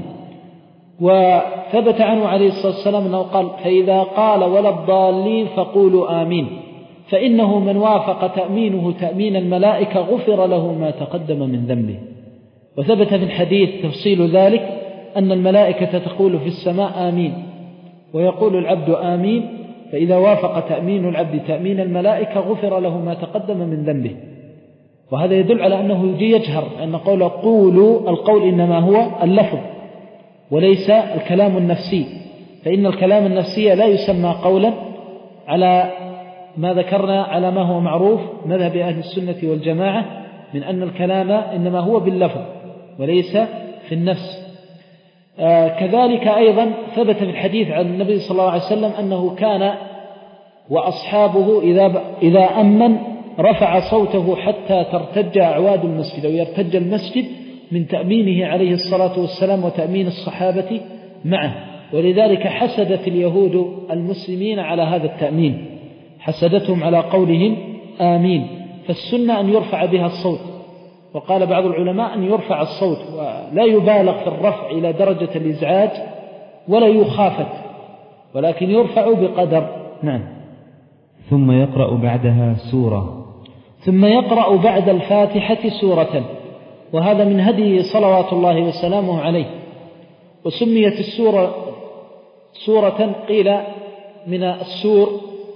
وثبت عنه عليه الصلاة والسلام أنه قال فإذا قال ولا الضالين فقولوا آمين، فإنه من وافق تأمينه تأمين الملائكة غفر له ما تقدم من ذنبه. وثبت في الحديث تفصيل ذلك أن الملائكة تقول في السماء آمين، ويقول العبد آمين، فإذا وافق تأمين العبد تأمين الملائكة غفر له ما تقدم من ذنبه. وهذا يدل على أنه يجي يجهر، أن قول قولوا القول إنما هو اللفظ وليس الكلام النفسي، فإن الكلام النفسي لا يسمى قولا على ما ذكرنا على ما هو معروف مذهب أهل السنة والجماعة من أن الكلام إنما هو باللفظ وليس في النفس. آه كذلك أيضا ثبت في الحديث عن النبي صلى الله عليه وسلم أنه كان وأصحابه إذا, إذا أمن رفع صوته حتى ترتج أعواد المسجد أو يرتج المسجد من تأمينه عليه الصلاة والسلام وتأمين الصحابة معه. ولذلك حسدت اليهود المسلمين على هذا التأمين، حسدتهم على قولهم آمين، فالسنة أن يرفع بها الصوت. وقال بعض العلماء أن يرفع الصوت ولا يبالغ في الرفع إلى درجة الإزعاج ولا يخافت، ولكن يرفع بقدر. نعم. ثم يقرأ بعدها سورة ثم يقرأ بعد الفاتحة سورة، وهذا من هدي صلوات الله وسلامه عليه. وسميت السورة سورة قيل من السور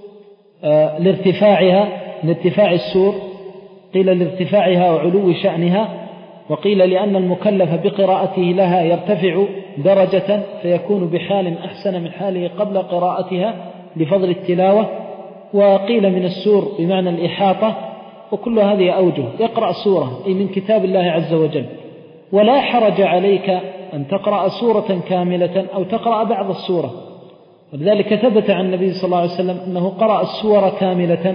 آه لارتفاعها لارتفاع السور، قيل لارتفاعها وعلو شأنها، وقيل لأن المكلف بقراءته لها يرتفع درجة فيكون بحال أحسن من حاله قبل قراءتها لفضل التلاوة، وقيل من السور بمعنى الإحاطة. وكل هذه أوجه. يقرأ سورة أي من كتاب الله عز وجل، ولا حرج عليك أن تقرأ سورة كاملة أو تقرأ بعض السورة، ولذلك ثبت عن النبي صلى الله عليه وسلم أنه قرأ السورة كاملة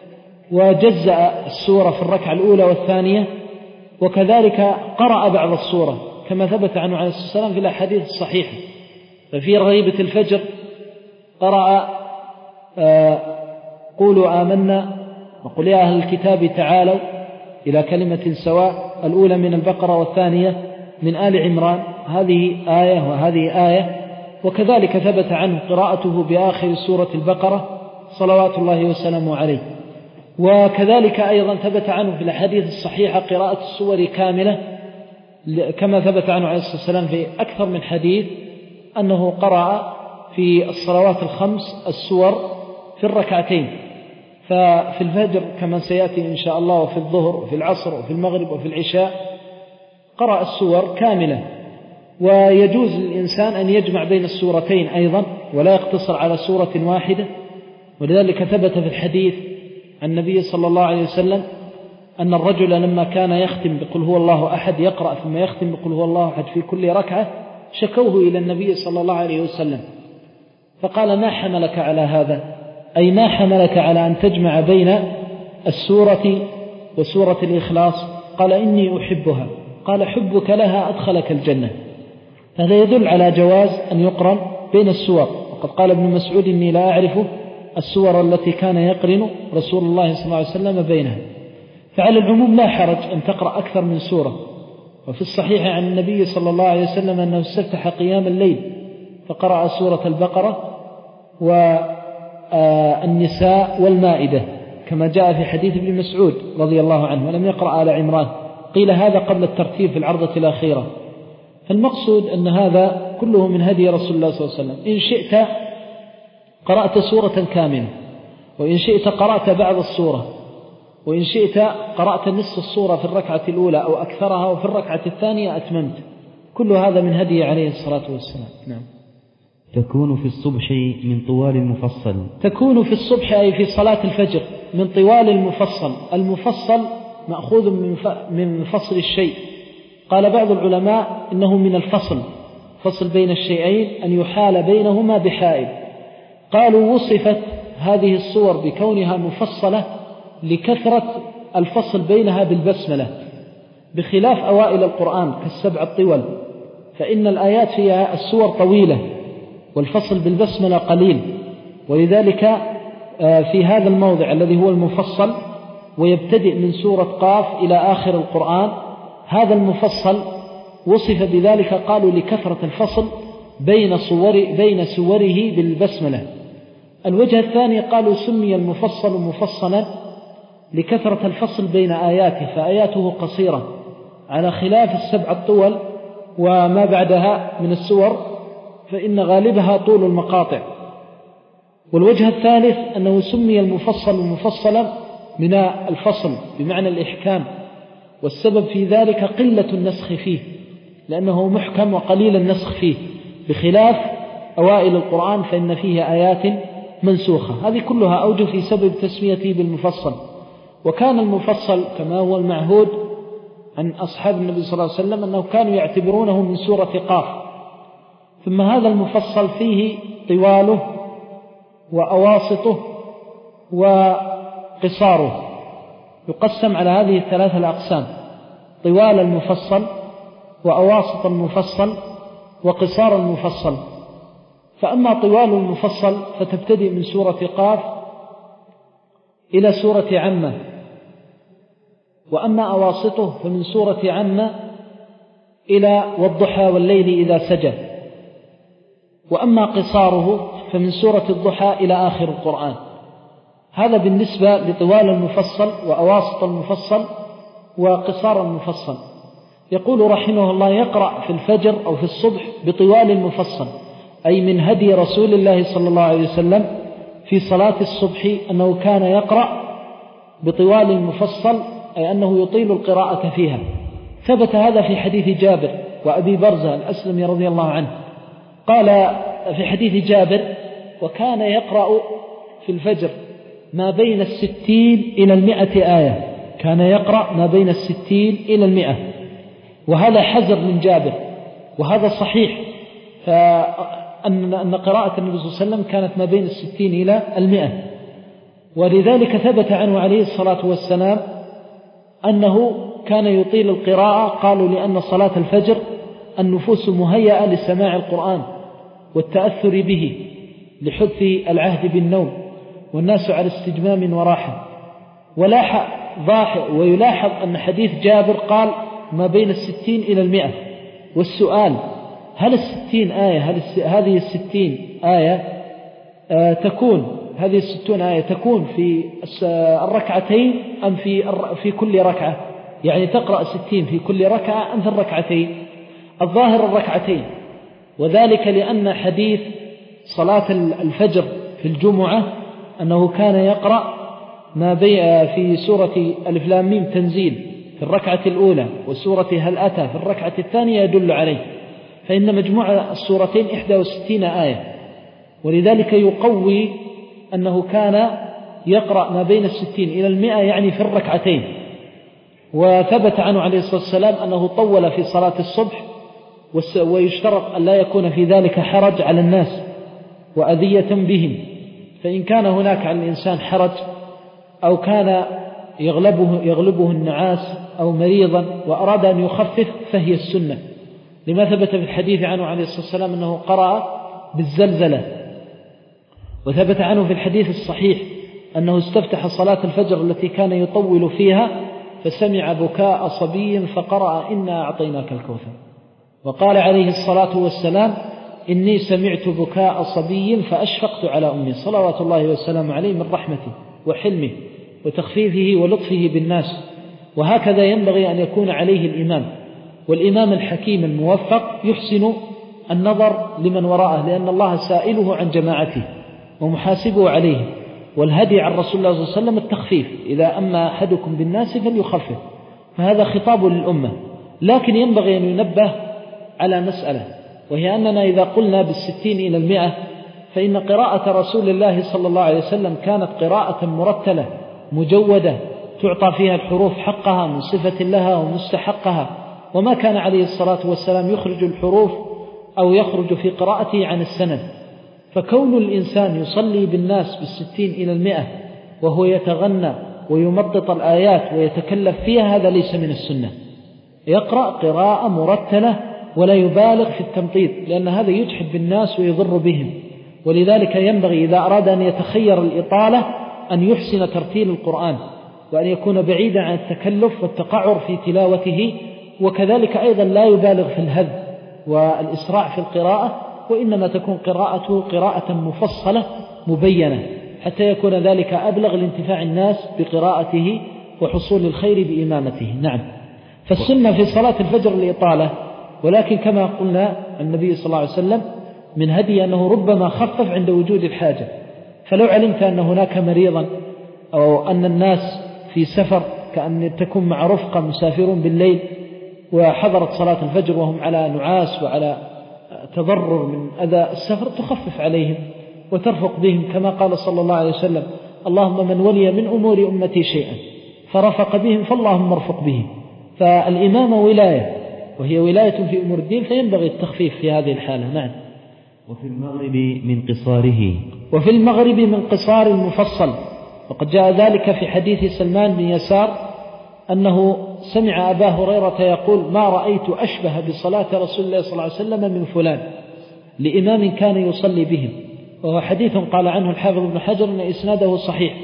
وجزأ السورة في الركعة الأولى والثانية، وكذلك قرأ بعض السورة كما ثبت عنه عليه الصلاة والسلام في الأحاديث الصحيحة. ففي رغيبة الفجر قرأ قولوا آمنا وقل يا أهل الكتاب تعالوا إلى كلمة سواء، الأولى من البقرة والثانية من آل عمران، هذه آية وهذه آية. وكذلك ثبت عنه قراءته بآخر سورة البقرة صلوات الله وسلامه عليه. وكذلك أيضا ثبت عنه في الحديث الصحيحة قراءة السور كاملة، كما ثبت عنه عليه الصلاة والسلام في أكثر من حديث أنه قرأ في الصلوات الخمس السور في الركعتين، ففي الفجر كما سيأتي إن شاء الله، وفي الظهر وفي العصر وفي المغرب وفي العشاء قرأ السور كاملة. ويجوز للإنسان أن يجمع بين السورتين أيضا ولا يقتصر على سورة واحدة، ولذلك ثبت في الحديث عن النبي صلى الله عليه وسلم أن الرجل لما كان يختم بقل هو الله أحد يقرأ ثم يختم بقل هو الله أحد في كل ركعة شكوه إلى النبي صلى الله عليه وسلم فقال ما حملك على هذا، أي ما حملك على أن تجمع بين السورة وسورة الإخلاص؟ قال إني أحبها. قال حبك لها أدخلك الجنة. هذا يدل على جواز أن يقرن بين السور. وقد قال ابن مسعود إني لا أعرف السور التي كان يقرن رسول الله صلى الله عليه وسلم بينها. فعلى العموم لا حرج أن تقرأ أكثر من سورة. وفي الصحيح عن النبي صلى الله عليه وسلم أنه استفتح قيام الليل فقرأ سورة البقرة والنساء والمائدة كما جاء في حديث ابن مسعود رضي الله عنه، ولم يقرأ آل عمران. قيل هذا قبل الترتيب في العرضة الأخيرة. فالمقصود أن هذا كله من هدي رسول الله صلى الله عليه وسلم. إن شئت قرأت سورة كاملة، وإن شئت قرأت بعض السورة، وإن شئت قرأت نصف السورة في الركعة الأولى أو أكثرها وفي الركعة الثانية أتممت. كل هذا من هدي عليه الصلاة والسلام. نعم. تكون في الصبح من طوال المفصل. تكون في الصبح أي في صلاة الفجر من طوال المفصل. المفصل مأخوذ من فصل الشيء. قال بعض العلماء إنه من الفصل، فصل بين الشيئين أن يحال بينهما بحائل. قالوا وصفت هذه الصور بكونها مفصلة لكثرة الفصل بينها بالبسملة، بخلاف أوائل القرآن كالسبع الطول، فإن الآيات فيها السور طويلة والفصل بالبسملة قليل. ولذلك في هذا الموضع الذي هو المفصل ويبتدئ من سورة قاف إلى آخر القرآن، هذا المفصل وصف بذلك قالوا لكثرة الفصل بين صور بين سوره بالبسملة. الوجه الثاني قالوا سمي المفصل مفصلا لكثرة الفصل بين آياته، فآياته قصيرة على خلاف السبع الطول وما بعدها من السور فإن غالبها طول المقاطع. والوجه الثالث أنه سمي المفصل مفصلا من الفصل بمعنى الإحكام، والسبب في ذلك قلة النسخ فيه لأنه محكم وقليل النسخ فيه، بخلاف أوائل القرآن فإن فيه آيات منسوخة. هذه كلها أوجه في سبب تسميته بالمفصل. وكان المفصل كما هو المعهود عن أصحاب النبي صلى الله عليه وسلم أنه كانوا يعتبرونه من سورة قاف. ثم هذا المفصل فيه طواله وأواسطه وقصاره، يقسم على هذه الثلاثة الأقسام: طوال المفصل وأواسط المفصل وقصار المفصل. فأما طوال المفصل فتبتدئ من سورة قاف إلى سورة عمة، وأما أواسطه فمن سورة عمة إلى والضحى والليل إذا سجى، وأما قصاره فمن سورة الضحى إلى آخر القرآن. هذا بالنسبة لطوال المفصل وأواسط المفصل وقصار المفصل. يقول رحمه الله: يقرأ في الفجر أو في الصبح بطوال المفصل، أي من هدي رسول الله صلى الله عليه وسلم في صلاة الصبح أنه كان يقرأ بطوال المفصل، أي أنه يطيل القراءة فيها. ثبت هذا في حديث جابر وأبي برزة الأسلمي رضي الله عنه. قال في حديث جابر: وكان يقرأ في الفجر ما بين الستين إلى المئة آية. كان يقرأ ما بين الستين إلى المئة، وهذا حذر من جابر، وهذا صحيح، فأن أن قراءة النبي صلى الله عليه وسلم كانت ما بين الستين إلى المئة. ولذلك ثبت عنه عليه الصلاة والسلام أنه كان يطيل القراءة. قالوا لأن صلاة الفجر النفوس مهيئة لسماع القرآن والتأثر به لحدث العهد بالنوم، والناس على استجمام وراحة. ولاحظ ظاهر ويلاحظ أن حديث جابر قال ما بين الستين إلى المئة. والسؤال هل الستين آية هل هذه الستين آية آه تكون هذه الستون آية تكون في الركعتين أم في في كل ركعة؟ يعني تقرأ ستين في كل ركعة أم في الركعتين؟ الظاهر الركعتين، وذلك لأن حديث صلاة الفجر في الجمعة أنه كان يقرأ ما بي في سورة ألف لام ميم تنزيل في الركعة الأولى وسورة هل أتى في الركعة الثانية يدل عليه، فإن مجموع السورتين إحدى وستين آية، ولذلك يقوي أنه كان يقرأ ما بين الستين إلى المئة يعني في الركعتين. وثبت عنه عليه الصلاة والسلام أنه طول في صلاة الصبح، ويشترط أن لا يكون في ذلك حرج على الناس وأذية بهم، فإن كان هناك على الإنسان حرج أو كان يغلبه, يغلبه النعاس أو مريضا وأراد أن يخفف فهي السنة، لما ثبت في الحديث عنه عليه الصلاة والسلام أنه قرأ بالزلزلة. وثبت عنه في الحديث الصحيح أنه استفتح صلاة الفجر التي كان يطول فيها فسمع بكاء صبي فقرأ إنا أعطيناك الكوثر، وقال عليه الصلاة والسلام إني سمعت بكاء صبي فأشفقت على أمي صلوات الله والسلام عليه من رحمته وحلمه وتخفيفه ولطفه بالناس. وهكذا ينبغي أن يكون عليه الإمام، والإمام الحكيم الموفق يحسن النظر لمن وراءه، لأن الله سائله عن جماعته ومحاسبه عليه، والهدي عن رسول الله صلى الله عليه وسلم التخفيف، إذا أما أحدكم بالناس فليخفف، فهذا خطاب للأمة. لكن ينبغي أن ينبه على مسألة، وهي أننا إذا قلنا بالستين إلى المئة فإن قراءة رسول الله صلى الله عليه وسلم كانت قراءة مرتلة مجودة تعطى فيها الحروف حقها من صفة لها ومستحقها، وما كان عليه الصلاة والسلام يخرج الحروف أو يخرج في قراءته عن السند. فكون الإنسان يصلي بالناس بالستين إلى المئة وهو يتغنى ويمطط الآيات ويتكلف فيها هذا ليس من السنة. يقرأ قراءة مرتلة ولا يبالغ في التمطيط، لأن هذا يجحد بالناس ويضر بهم. ولذلك ينبغي إذا أراد أن يتخير الإطالة أن يحسن ترتيل القرآن، وأن يكون بعيدا عن التكلف والتقعر في تلاوته، وكذلك أيضا لا يبالغ في الهذ والإسراع في القراءة، وإنما تكون قراءته قراءة مفصلة مبينة حتى يكون ذلك أبلغ لانتفاع الناس بقراءته وحصول الخير بإمامته. نعم، فالسنة في صلاة الفجر الإطالة، ولكن كما قلنا النبي صلى الله عليه وسلم من هدي أنه ربما خفف عند وجود الحاجة. فلو علمت أن هناك مريضا أو أن الناس في سفر، كأن تكون مع رفقة مسافرون بالليل وحضرت صلاة الفجر وهم على نعاس وعلى تضرر من أذى السفر، تخفف عليهم وترفق بهم، كما قال صلى الله عليه وسلم اللهم من ولي من أمور أمتي شيئا فرفق بهم فاللهم ارفق بهم. فالإمامة ولاية، وهي ولاية في أمور الدين، فينبغي التخفيف في هذه الحالة. نعم. وفي المغرب من قصاره وفي المغرب من قصار المفصل، وقد جاء ذلك في حديث سلمان بن يسار أنه سمع أبا هريرة يقول ما رأيت أشبه بصلاة رسول الله صلى الله عليه وسلم من فلان، لإمام كان يصلي بهم. وهو حديث قال عنه الحافظ ابن حجر أن إسناده صحيح.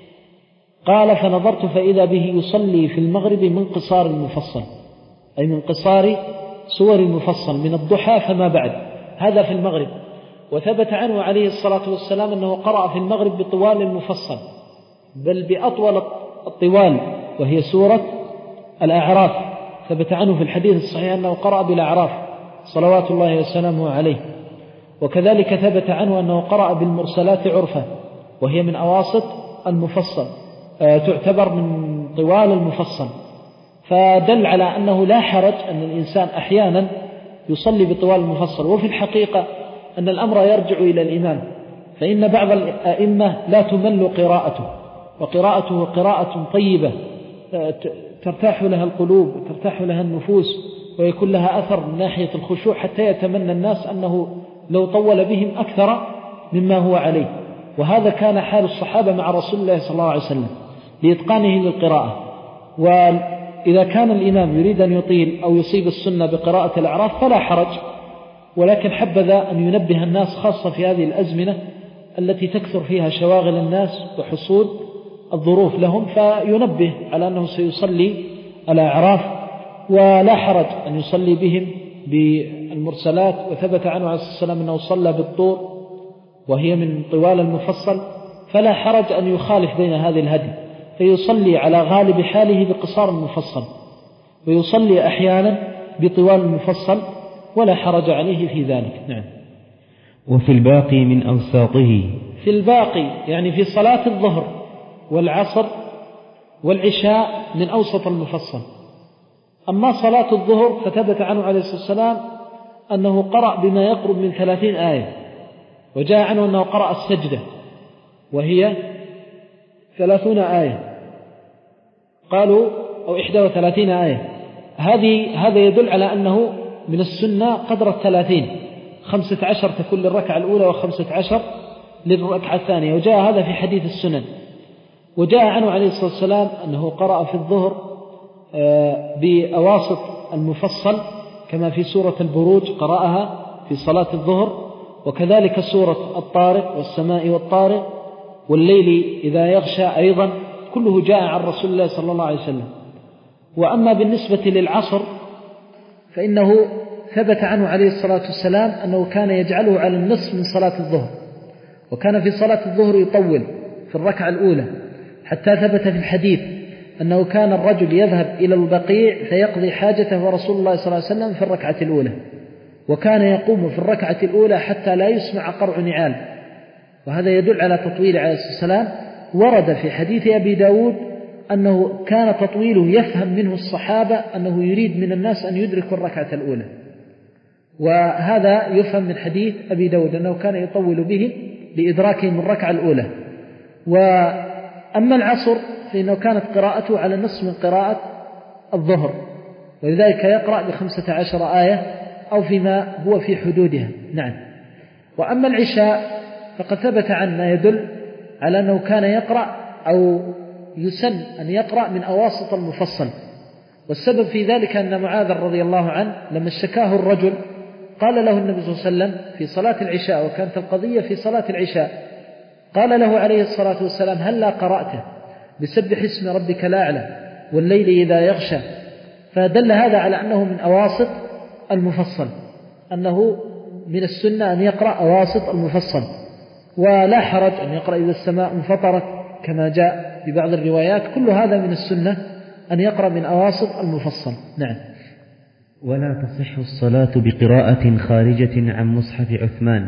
قال فنظرت فإذا به يصلي في المغرب من قصار المفصل، أي من قصار سور المفصل من الضحى فما بعد، هذا في المغرب. وثبت عنه عليه الصلاة والسلام أنه قرأ في المغرب بطوال المفصل، بل بأطول الطوال وهي سورة الأعراف. ثبت عنه في الحديث الصحيح أنه قرأ بالأعراف صلوات الله وسلامه عليه. وكذلك ثبت عنه أنه قرأ بالمرسلات عرفة، وهي من أواسط المفصل، آه تعتبر من طوال المفصل. فدل على أنه لا حرج أن الإنسان أحيانا يصلي بطوال المفصل. وفي الحقيقة أن الأمر يرجع إلى الإمام، فإن بعض الأئمة لا تمل قراءته، وقراءته قراءة طيبة ترتاح لها القلوب وترتاح لها النفوس، ويكون لها أثر من ناحية الخشوع، حتى يتمنى الناس أنه لو طول بهم أكثر مما هو عليه. وهذا كان حال الصحابة مع رسول الله صلى الله عليه وسلم لإتقانه للقراءة. وإذا كان الإمام يريد أن يطيل أو يصيب السنة بقراءة الأعراف فلا حرج، ولكن حبذا أن ينبه الناس خاصة في هذه الأزمنة التي تكثر فيها شواغل الناس وحصول الظروف لهم، فينبه على أنه سيصلي الأعراف، ولا حرج أن يصلي بهم بالمرسلات. وثبت عنه عليه الصلاة والسلام أنه صلى بالطور وهي من طوال المفصل، فلا حرج أن يخالف بين هذه الهدي، فيصلي على غالب حاله بقصار المفصل، ويصلي أحيانا بطوال المفصل، ولا حرج عليه في ذلك. نعم. وفي الباقي من أوساطه، في الباقي يعني في صلاة الظهر والعصر والعشاء من أوسط المفصل. أما صلاة الظهر فثبت عنه عليه الصلاة والسلام أنه قرأ بما يقرب من ثلاثين آية، وجاء عنه أنه قرأ السجدة وهي ثلاثون آية، قالوا أو إحدى وثلاثين آية. هذه هذا يدل على أنه من السنة قدر الثلاثين، خمسة عشر تكون للركعة الأولى وخمسة عشر للركعة الثانية، وجاء هذا في حديث السنن. وجاء عنه عليه الصلاة والسلام أنه قرأ في الظهر بأواسط المفصل كما في سورة البروج قرأها في صلاة الظهر، وكذلك سورة الطارق والسماء والطارق والليل إذا يغشى أيضا، كله جاء عن رسول الله صلى الله عليه وسلم. وأما بالنسبة للعصر فإنه ثبت عنه عليه الصلاة والسلام أنه كان يجعله على النصف من صلاة الظهر، وكان في صلاة الظهر يطول في الركعة الأولى، حتى ثبت في الحديث أنه كان الرجل يذهب إلى البقيع فيقضي حاجته ورسول الله صلى الله عليه وسلم في الركعة الأولى، وكان يقوم في الركعة الأولى حتى لا يسمع قرع نعال، وهذا يدل على تطويل عليه الصلاة والسلام. ورد في حديث أبي داود أنه كان تطويله يفهم منه الصحابة أنه يريد من الناس أن يدركوا الركعة الأولى، وهذا يفهم من حديث أبي داود أنه كان يطول به لإدراكهم الركعة الأولى. وأما العصر فإنه كانت قراءته على نصف من قراءة الظهر، ولذلك يقرأ بخمسة عشر آية أو فيما هو في حدودها. نعم. وأما العشاء فقد ثبت عنه ما يدل على أنه كان يقرأ أو يسن أن يقرأ من أواسط المفصل، والسبب في ذلك أن معاذ رضي الله عنه لما اشتكاه الرجل قال له النبي صلى الله عليه وسلم في صلاة العشاء، وكانت القضية في صلاة العشاء، قال له عليه الصلاة والسلام هل لا قرأته بسبح اسم ربك الأعلى والليل إذا يغشى؟ فدل هذا على أنه من أواسط المفصل، أنه من السنة أن يقرأ أواسط المفصل، ولا حرج أن يقرأ إذا السماء انفطرت كما جاء في بعض الروايات، كل هذا من السنة أن يقرأ من أواسط المفصل. نعم. ولا تصح الصلاة بقراءة خارجة عن مصحف عثمان.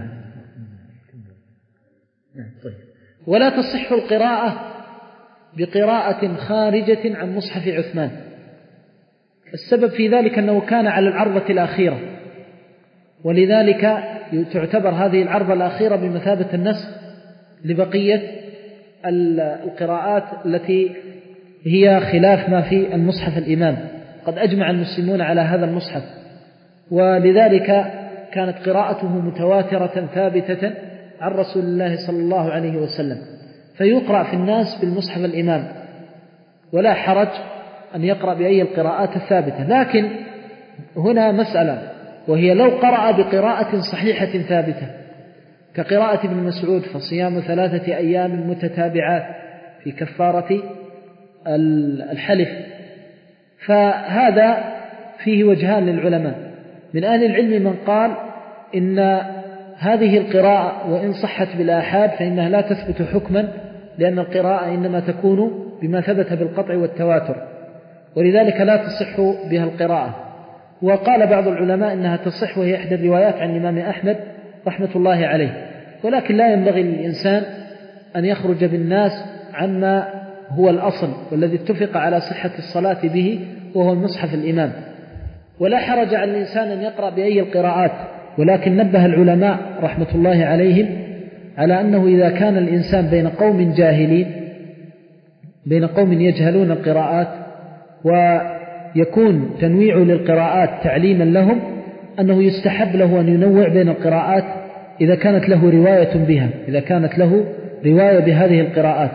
ولا تصح القراءة بقراءة خارجة عن مصحف عثمان. السبب في ذلك أنه كان على العرضة الأخيرة، ولذلك تعتبر هذه العرضة الأخيرة بمثابة النسخ لبقية القراءات التي هي خلاف ما في المصحف الإمام. قد أجمع المسلمون على هذا المصحف، ولذلك كانت قراءته متواترة ثابتة عن رسول الله صلى الله عليه وسلم، فيقرأ في الناس بالمصحف الإمام، ولا حرج أن يقرأ بأي القراءات الثابتة. لكن هنا مسألة، وهي لو قرأ بقراءة صحيحة ثابتة كقراءة ابن مسعود فصيام ثلاثة أيام متتابعات في كفارة الحلف، فهذا فيه وجهان للعلماء. من أهل العلم من قال إن هذه القراءة وإن صحت بالآحاد فإنها لا تثبت حكما، لأن القراءة إنما تكون بما ثبت بالقطع والتواتر، ولذلك لا تصح بها القراءة. وقال بعض العلماء إنها تصح، وهي إحدى الروايات عن الإمام أحمد رحمة الله عليه، ولكن لا ينبغي للإنسان أن يخرج بالناس عما هو الأصل والذي اتفق على صحة الصلاة به، وهو المصحف الإمام. ولا حرج على الإنسان أن يقرأ بأي القراءات، ولكن نبه العلماء رحمة الله عليهم على أنه إذا كان الإنسان بين قوم جاهلين، بين قوم يجهلون القراءات، ويكون تنويع للقراءات تعليما لهم، أنه يستحب له أن ينوع بين القراءات إذا كانت له رواية بها، إذا كانت له رواية بهذه القراءات.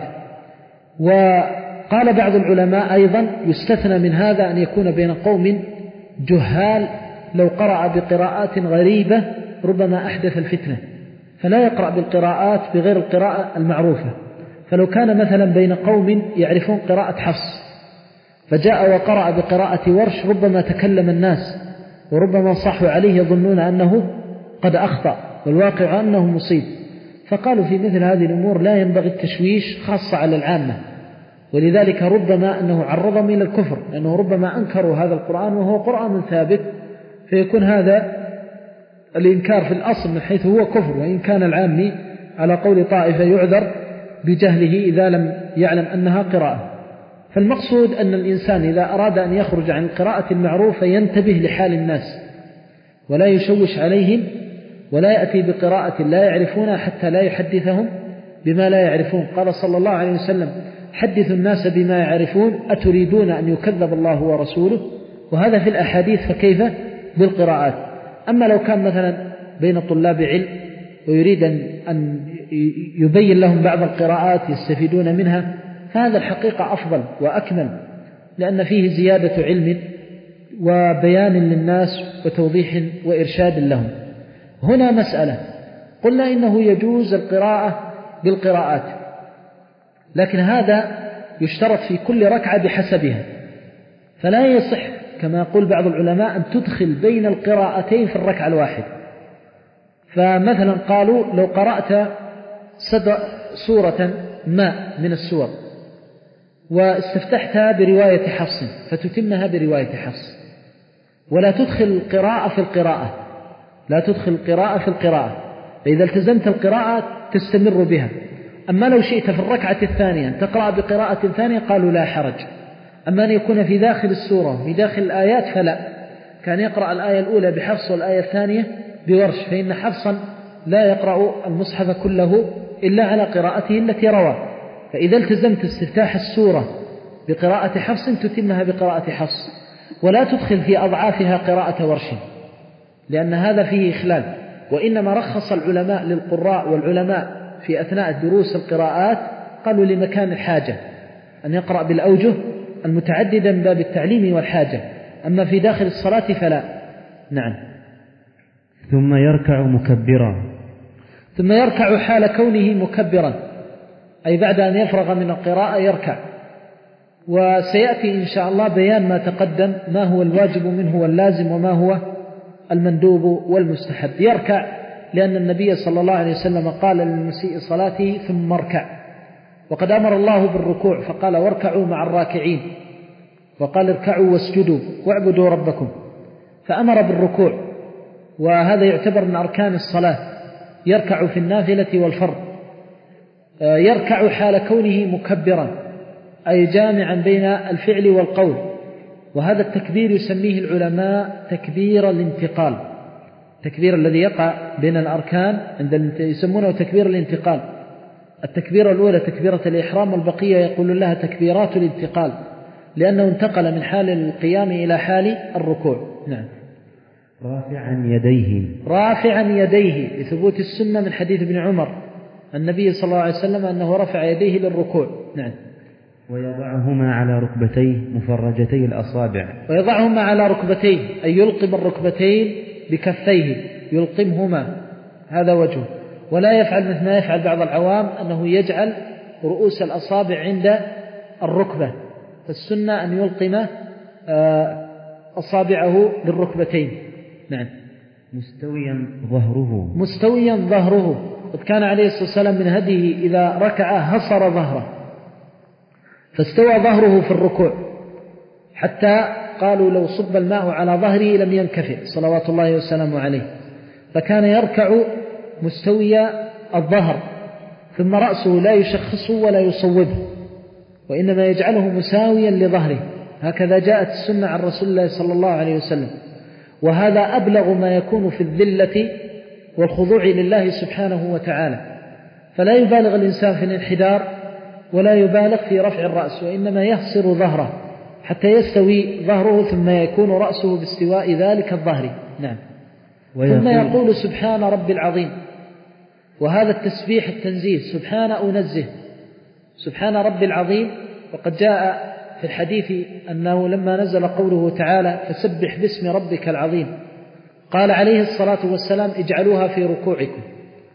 وقال بعض العلماء أيضا يستثنى من هذا أن يكون بين قوم جهال، لو قرأ بقراءات غريبة ربما أحدث الفتنة، فلا يقرأ بالقراءات بغير القراءة المعروفة. فلو كان مثلا بين قوم يعرفون قراءة حفص فجاء وقرأ بقراءة ورش ربما تكلم الناس وربما صاحوا عليه يظنون أنه قد أخطأ والواقع أنه مصيب. فقالوا في مثل هذه الأمور لا ينبغي التشويش خاصة على العامة، ولذلك ربما أنه عرضهم إلى الكفر، لأنه ربما أنكروا هذا القرآن وهو قرآن ثابت، فيكون هذا الإنكار في الأصل من حيث هو كفر، وإن كان العامي على قول طائفة يعذر بجهله إذا لم يعلم أنها قراءة. فالمقصود أن الإنسان إذا أراد أن يخرج عن القراءة المعروفة ينتبه لحال الناس ولا يشوش عليهم، ولا يأتي بقراءة لا يعرفونها حتى لا يحدثهم بما لا يعرفون. قال صلى الله عليه وسلم: حدثوا الناس بما يعرفون أتريدون أن يكذب الله ورسوله؟ وهذا في الأحاديث، فكيف بالقراءات؟ أما لو كان مثلا بين طلاب علم ويريد أن يبين لهم بعض القراءات يستفيدون منها، فهذا الحقيقة أفضل وأكمل، لأن فيه زيادة علم وبيان للناس وتوضيح وإرشاد لهم. هنا مسألة، قلنا إنه يجوز القراءة بالقراءات، لكن هذا يشترط في كل ركعة بحسبها، فلا يصح كما يقول بعض العلماء أن تدخل بين القراءتين في الركعة الواحدة. فمثلا قالوا لو قرأت سورة ما من السور واستفتحتها برواية حفص فتتمها برواية حفص، ولا تدخل القراءة في القراءة، لا تدخل القراءة في القراءة، فإذا التزمت القراءة تستمر بها. أما لو شئت في الركعة الثانية أن تقرأ بقراءة ثانية قالوا لا حرج. أما أن يكون في داخل السورة في داخل الآيات فلا، كان يقرأ الآية الأولى بحفص والآية الثانية بورش، فإن حفصا لا يقرأ المصحف كله إلا على قراءته التي روى، فإذا التزمت استفتاح السورة بقراءة حفص تتمها بقراءة حفص، ولا تدخل في أضعافها قراءة ورش، لأن هذا فيه إخلال. وإنما رخص العلماء للقراء والعلماء في أثناء دروس القراءات، قالوا لمكان الحاجة أن يقرأ بالأوجه المتعددة من باب التعليم والحاجة، أما في داخل الصلاة فلا. نعم. ثم يركع مكبرا. ثم يركع حال كونه مكبرا، أي بعد أن يفرغ من القراءة يركع. وسيأتي إن شاء الله بيان ما تقدم، ما هو الواجب منه واللازم وما هو المندوب والمستحب. يركع لأن النبي صلى الله عليه وسلم قال للمسيء صلاته ثم اركع، وقد أمر الله بالركوع فقال واركعوا مع الراكعين، وقال اركعوا واسجدوا واعبدوا ربكم، فأمر بالركوع، وهذا يعتبر من أركان الصلاة، يركع في النافلة والفرض. يركع حال كونه مكبرا، أي جامعا بين الفعل والقول، وهذا التكبير يسميه العلماء تكبير الانتقال، التكبير الذي يقع بين الأركان عند يسمونه تكبير الانتقال. التكبيرة الأولى تكبيرة الإحرام، والبقية يقول لها تكبيرات الانتقال، لأنه انتقل من حال القيام إلى حال الركوع. نعم. رافعا يديه. رافعا يديه لثبوت السنة من حديث ابن عمر النبي صلى الله عليه وسلم أنه رفع يديه للركوع. نعم. ويضعهما على ركبتيه مفرجتي الأصابع. ويضعهما على ركبتيه، أي يلقم الركبتين بكفيه، يلقمهما، هذا وجهه. ولا يفعل مثل ما يفعل بعض العوام أنه يجعل رؤوس الأصابع عند الركبة، فالسنة أن يلقم أصابعه للركبتين. نعم. مستويا ظهره. مستويا ظهره، قد كان عليه الصلاة والسلام من هديه إذا ركع هصر ظهره، فاستوى ظهره في الركوع، حتى قالوا لو صب الماء على ظهره لم ينكفئ صلوات الله وسلامه عليه. فكان يركع مستوي الظهر، ثم رأسه لا يشخصه ولا يصوبه، وإنما يجعله مساويا لظهره، هكذا جاءت السنة عن رسول الله صلى الله عليه وسلم. وهذا أبلغ ما يكون في الذلة والخضوع لله سبحانه وتعالى، فلا يبالغ الإنسان في الانحدار ولا يبالغ في رفع الرأس، وإنما يحصر ظهره حتى يستوي ظهره، ثم يكون رأسه باستواء ذلك الظهر. نعم. ثم يقول سبحان ربي العظيم، وهذا التسبيح التنزيه، سبحان أنزه سبحان ربي العظيم. وقد جاء في الحديث أنه لما نزل قوله تعالى فسبح باسم ربك العظيم، قال عليه الصلاة والسلام اجعلوها في ركوعكم،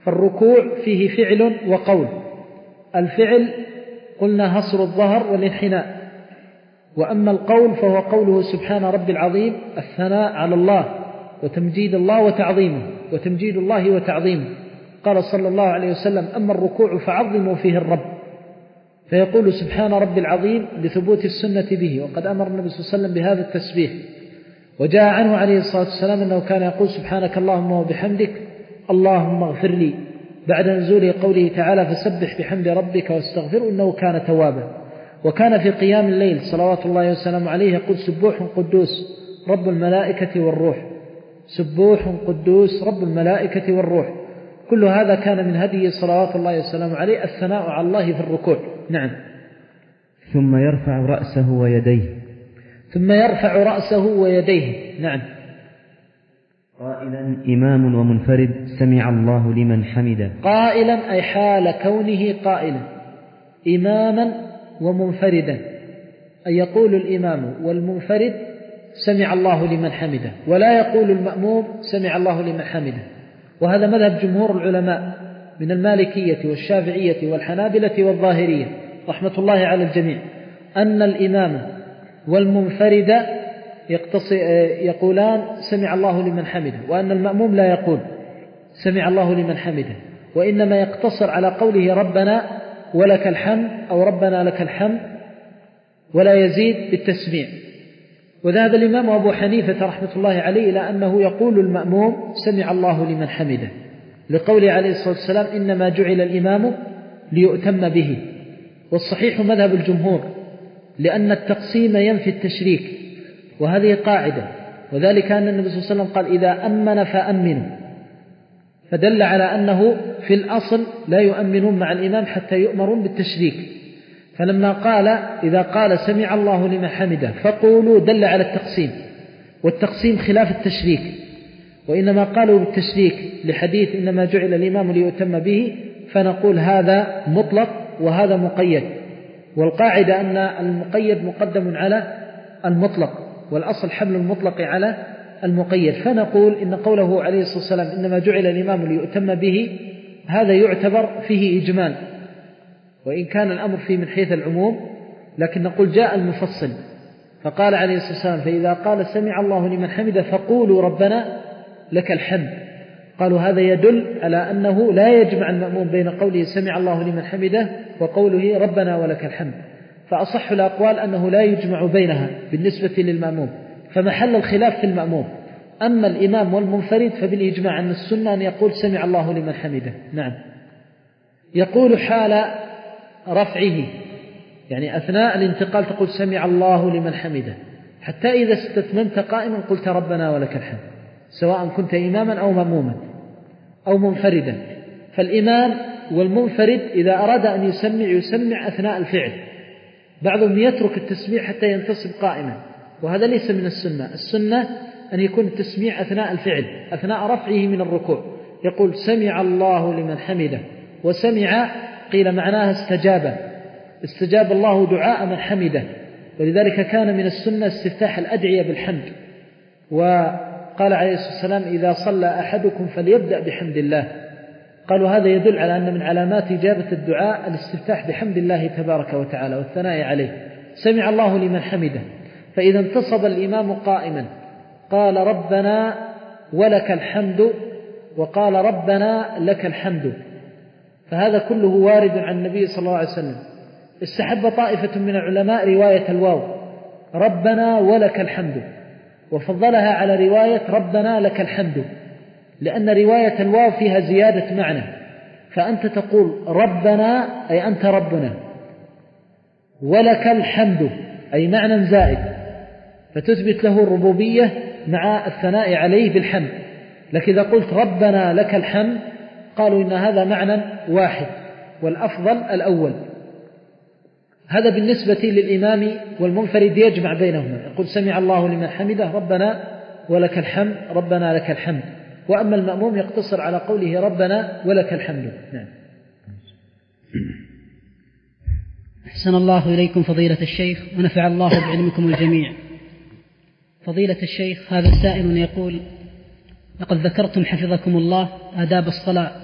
فالركوع فيه فعل وقول. الفعل قلنا هصر الظهر والانحناء، وأما القول فهو قوله سبحان ربي العظيم، الثناء على الله وتمجيد الله وتعظيمه، وتمجيد الله وتعظيمه. قال صلى الله عليه وسلم: أما الركوع فعظموا فيه الرب، فيقول سبحان ربي العظيم لثبوت السنة به، وقد أمر النبي صلى الله عليه وسلم بهذا التسبيح. وجاء عنه عليه الصلاة والسلام أنه كان يقول سبحانك اللهم وبحمدك اللهم اغفر لي، بعد نزول قوله تعالى: فسبح بحمد ربك واستغفره إنه كان توابا. وكان في قيام الليل صلوات الله وسلامه عليه يقول: سبوح قدوس رب الملائكة والروح، سبوح قدوس رب الملائكة والروح. كل هذا كان من هدي صلوات الله وسلامه عليه الثناء على الله في الركوع. نعم. ثم يرفع رأسه ويديه. ثم يرفع رأسه ويديه. نعم. قائلا: إمام ومنفرد سمع الله لمن حمده. قائلا أي حال كونه قائلا، إماما ومنفردا، أي يقول الإمام والمنفرد سمع الله لمن حمده، ولا يقول المأموم سمع الله لمن حمده. وهذا مذهب جمهور العلماء من المالكية والشافعية والحنابلة والظاهرية رحمة الله على الجميع، أن الإمام والمنفرد يقولان سمع الله لمن حمده، وأن المأموم لا يقول سمع الله لمن حمده، وإنما يقتصر على قوله ربنا ولك الحمد أو ربنا لك الحمد، ولا يزيد بالتسميع. وذهب الإمام أبو حنيفة رحمة الله عليه إلى أنه يقول المأموم سمع الله لمن حمده، لقوله عليه الصلاة والسلام: إنما جعل الإمام ليؤتم به. والصحيح مذهب الجمهور، لأن التقسيم ينفي التشريك، وهذه قاعدة، وذلك أن النبي صلى الله عليه وسلم قال: إذا أمن فأمنوا، فدل على أنه في الأصل لا يؤمنون مع الإمام حتى يؤمرون بالتشريك. فلما قال إذا قال سمع الله لمن حمده فقولوا، دل على التقسيم، والتقسيم خلاف التشريك، وإنما قالوا بالتشريك لحديث إنما جعل الإمام ليؤتم به، فنقول هذا مطلق وهذا مقيد، والقاعدة أن المقيد مقدم على المطلق، والأصل حمل المطلق على المقيد. فنقول إن قوله عليه الصلاة والسلام إنما جعل الإمام ليؤتم به، هذا يعتبر فيه إجمال، وإن كان الأمر فيه من حيث العموم، لكن نقول جاء المفصل، فقال عليه الصلاة والسلام: فإذا قال سمع الله لمن حمده فقولوا ربنا لك الحمد. قالوا هذا يدل على أنه لا يجمع المأموم بين قوله سمع الله لمن حمده وقوله ربنا ولك الحمد، فأصح الأقوال أنه لا يجمع بينها بالنسبة للمأموم، فمحل الخلاف في المأموم. أما الإمام والمنفرد فبالإجماع أن السنة أن يقول سمع الله لمن حمده. نعم. يقول حال رفعه، يعني أثناء الانتقال تقول سمع الله لمن حمده، حتى إذا استتممت قائما قلت ربنا ولك الحمد، سواء كنت إماما أو مأموما أو منفردا. فالإمام والمنفرد إذا أراد أن يسمع يسمع أثناء الفعل، بعضهم يترك التسميع حتى ينتصب قائما، وهذا ليس من السنة. السنة أن يكون التسميع أثناء الفعل، أثناء رفعه من الركوع، يقول سمع الله لمن حمده. وسمع قيل معناها استجاب، استجاب الله دعاء من حمده، ولذلك كان من السنة استفتاح الأدعية بالحمد. وقال عليه الصلاة والسلام: إذا صلى أحدكم فليبدأ بحمد الله. قالوا هذا يدل على أن من علامات إجابة الدعاء الاستفتاح بحمد الله تبارك وتعالى والثناء عليه. سمع الله لمن حمده. فإذا انتصب الإمام قائما قال ربنا ولك الحمد، وقال ربنا لك الحمد، فهذا كله وارد عن النبي صلى الله عليه وسلم. استحب طائفة من العلماء رواية الواو ربنا ولك الحمد، وفضلها على رواية ربنا لك الحمد، لأن رواية الواو فيها زيادة معنى، فأنت تقول ربنا أي أنت ربنا، ولك الحمد أي معنى زائد، فتثبت له الربوبية مع الثناء عليه بالحمد. لكن إذا قلت ربنا لك الحمد قالوا إن هذا معنى واحد، والأفضل الأول. هذا بالنسبة للإمام والمنفرد يجمع بينهما، يقول سمع الله لمن حمده ربنا ولك الحمد، ربنا لك الحمد. وأما المأموم يقتصر على قوله ربنا ولك الحمد. نعم. أحسن الله إليكم فضيلة الشيخ، ونفع الله بعلمكم الجميع. فضيلة الشيخ، هذا سائل يقول: لقد ذكرتم حفظكم الله آداب الصلاة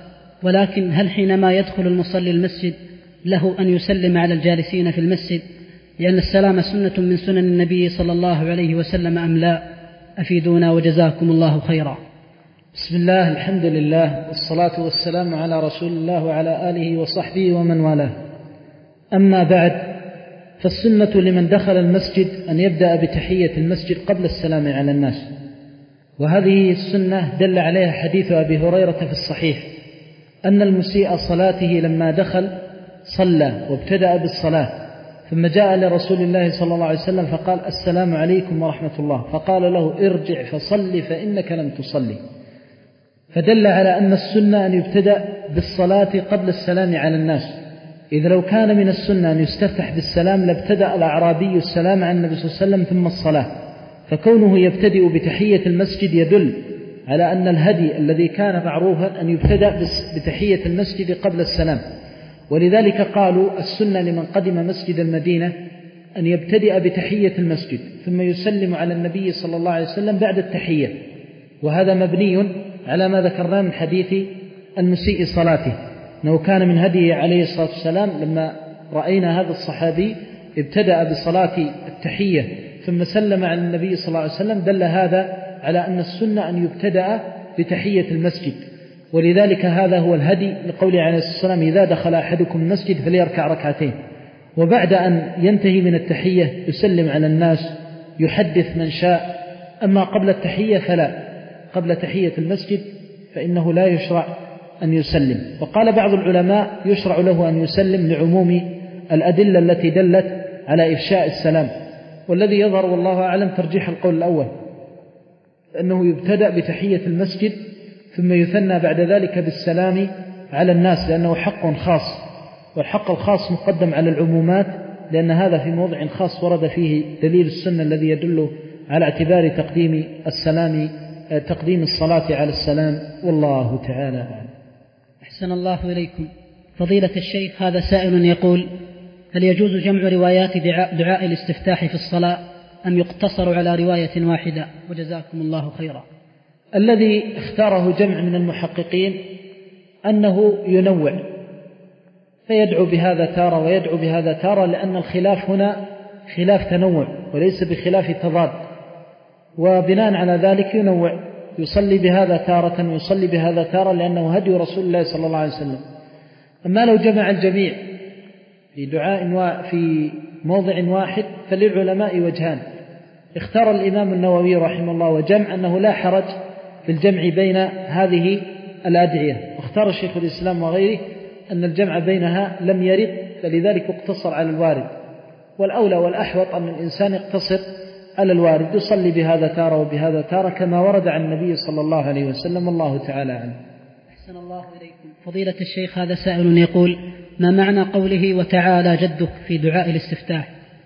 ولكن هل حينما يدخل المصلي المسجد له أن يسلم على الجالسين في المسجد، لأن السلام سنة من سنن النبي صلى الله عليه وسلم أم لا؟ أفيدونا وجزاكم الله خيرا. بسم الله، الحمد لله، والصلاة والسلام على رسول الله وعلى آله وصحبه ومن والاه. أما بعد، فالسنة لمن دخل المسجد أن يبدأ بتحية المسجد قبل السلام على الناس، وهذه السنة دل عليها حديث أبي هريرة في الصحيح أن المسيء صلاته لما دخل صلى وابتدأ بالصلاة، ثم جاء لرسول الله صلى الله عليه وسلم فقال: السلام عليكم ورحمة الله، فقال له: ارجع فصل فإنك لم تصلي. فدل على أن السنة أن يبتدأ بالصلاة قبل السلام على الناس، إذا لو كان من السنة أن يستفتح بالسلام لابتدأ الأعرابي السلام على النبي صلى الله عليه وسلم ثم الصلاة، فكونه يبتدئ بتحية المسجد يدل على أن الهدي الذي كان معروفا أن يبتدأ بتحية المسجد قبل السلام. ولذلك قالوا السنة لمن قدم مسجد المدينة أن يبتدئ بتحية المسجد ثم يسلم على النبي صلى الله عليه وسلم بعد التحية، وهذا مبني على ما ذكرناه من حديث المسيء صلاته، أنه كان من هديه عليه الصلاة والسلام لما رأينا هذا الصحابي ابتدأ بصلاة التحية ثم سلم على النبي صلى الله عليه وسلم، دل هذا على أن السنة أن يبتدأ بتحية المسجد. ولذلك هذا هو الهدي لقوله عليه الصلاة والسلام: إذا دخل أحدكم المسجد فليركع ركعتين، وبعد أن ينتهي من التحية يسلم على الناس، يحدث من شاء. أما قبل التحية فلا، قبل تحية المسجد فإنه لا يشرع أن يسلم. وقال بعض العلماء: يشرع له أن يسلم لعموم الأدلة التي دلت على إفشاء السلام، والذي يظهر والله أعلم ترجيح القول الأول، أنه يبتدأ بتحية المسجد ثم يثنى بعد ذلك بالسلام على الناس، لأنه حق خاص، والحق الخاص مقدم على العمومات، لأن هذا في موضع خاص ورد فيه دليل السنة الذي يدل على اعتبار تقديم السلام تقديم الصلاة على السلام، والله تعالى أعلم. أحسن الله إليكم. فضيلة الشيخ، هذا سائل يقول: هل يجوز جمع روايات دعاء, دعاء الاستفتاح في الصلاة أم يقتصر على رواية واحدة؟ وجزاكم الله خيرا. الذي اختاره جمع من المحققين أنه ينوع، فيدعو بهذا تارة ويدعو بهذا تارة، لأن الخلاف هنا خلاف تنوع وليس بخلاف تضاد، وبناء على ذلك ينوع، يصلي بهذا تارة ويصلي بهذا تارة، لأنه هدي رسول الله صلى الله عليه وسلم. أما لو جمع الجميع في دعاء في موضع واحد فللعلماء وجهان. اختار الإمام النووي رحمه الله وجمع أنه لا حرج في الجمع بين هذه الأدعية، واختار الشيخ الإسلام وغيره أن الجمع بينها لم يرد، فلذلك اقتصر على الوارد. والأولى والأحوط أن الإنسان يقتصر على الوارد، يصلي بهذا تارة وبهذا تارة كما ورد عن النبي صلى الله عليه وسلم، الله تعالى عنه. أحسن الله إليكم. فضيلة الشيخ، هذا سائل يقول: ما معنى قوله وتعالى جدك في دعاء الاستفتاح؟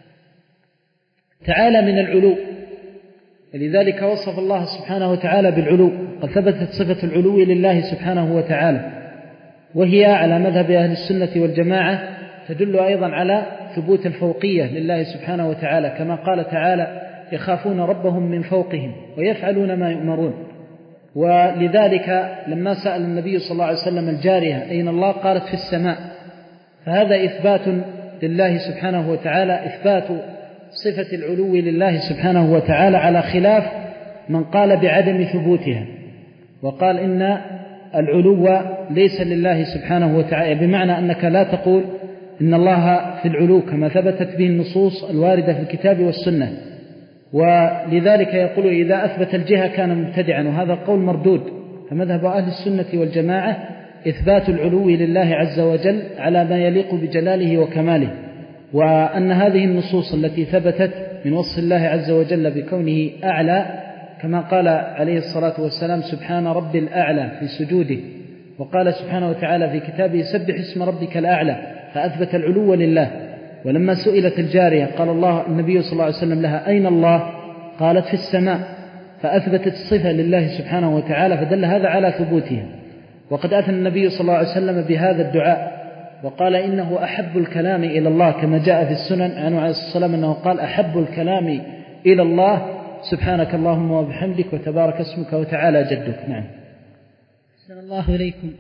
تعالى من العلو، ولذلك وصف الله سبحانه وتعالى بالعلو، قد ثبتت صفة العلو لله سبحانه وتعالى، وهي على مذهب أهل السنة والجماعة تدل أيضا على ثبوت الفوقية لله سبحانه وتعالى، كما قال تعالى: يخافون ربهم من فوقهم ويفعلون ما يؤمرون. ولذلك لما سأل النبي صلى الله عليه وسلم الجارية أين الله، قالت في السماء، فهذا إثبات لله سبحانه وتعالى، إثبات صفة العلو لله سبحانه وتعالى، على خلاف من قال بعدم ثبوتها وقال إن العلو ليس لله سبحانه وتعالى، بمعنى أنك لا تقول إن الله في العلو كما ثبتت به النصوص الواردة في الكتاب والسنة. ولذلك يقول إذا أثبت الجهة كان مبتدعا، وهذا قول مردود. فمذهب أهل السنة والجماعة إثبات العلو لله عز وجل على ما يليق بجلاله وكماله، وأن هذه النصوص التي ثبتت من وصف الله عز وجل بكونه أعلى، كما قال عليه الصلاة والسلام: سبحان رب الأعلى في سجوده، وقال سبحانه وتعالى في كتابه: سبح اسم ربك الأعلى، فأثبت العلو لله. ولما سئلت الجارية قال الله النبي صلى الله عليه وسلم لها: أين الله؟ قالت: في السماء، فأثبتت الصفة لله سبحانه وتعالى، فدل هذا على ثبوتها. وقد أتى النبي صلى الله عليه وسلم بهذا الدعاء وقال: إنه أحب الكلام إلى الله، كما جاء في السنن عنه عليه الصلاة والسلام أنه قال: أحب الكلام إلى الله سبحانك اللهم وبحمدك وتبارك اسمك وتعالى جدك. نعم. أحسن الله إليكم.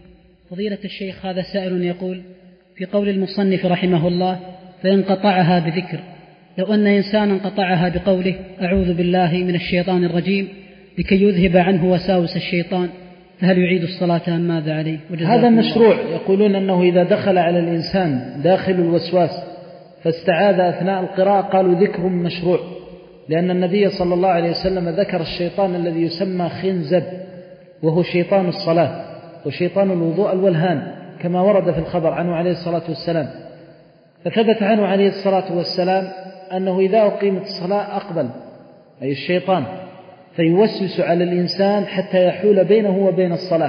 فضيلة الشيخ، هذا سائل يقول: في قول المصنف رحمه الله فإن قطعها بذكر، لو أن إنسانا قطعها بقوله أعوذ بالله من الشيطان الرجيم لكي يذهب عنه وساوس الشيطان، فهل يعيد الصلاة أم ماذا عليه؟ هذا مشروع. يقولون أنه إذا دخل على الإنسان داخل الوسواس فاستعاذ أثناء القراءة قالوا ذكر مشروع، لأن النبي صلى الله عليه وسلم ذكر الشيطان الذي يسمى خنزب، وهو شيطان الصلاة وشيطان الوضوء الولهان، كما ورد في الخبر عنه عليه الصلاة والسلام. فثبت عنه عليه الصلاة والسلام أنه إذا أقيمت الصلاة أقبل، أي الشيطان، فيوسوس على الإنسان حتى يحول بينه وبين الصلاة،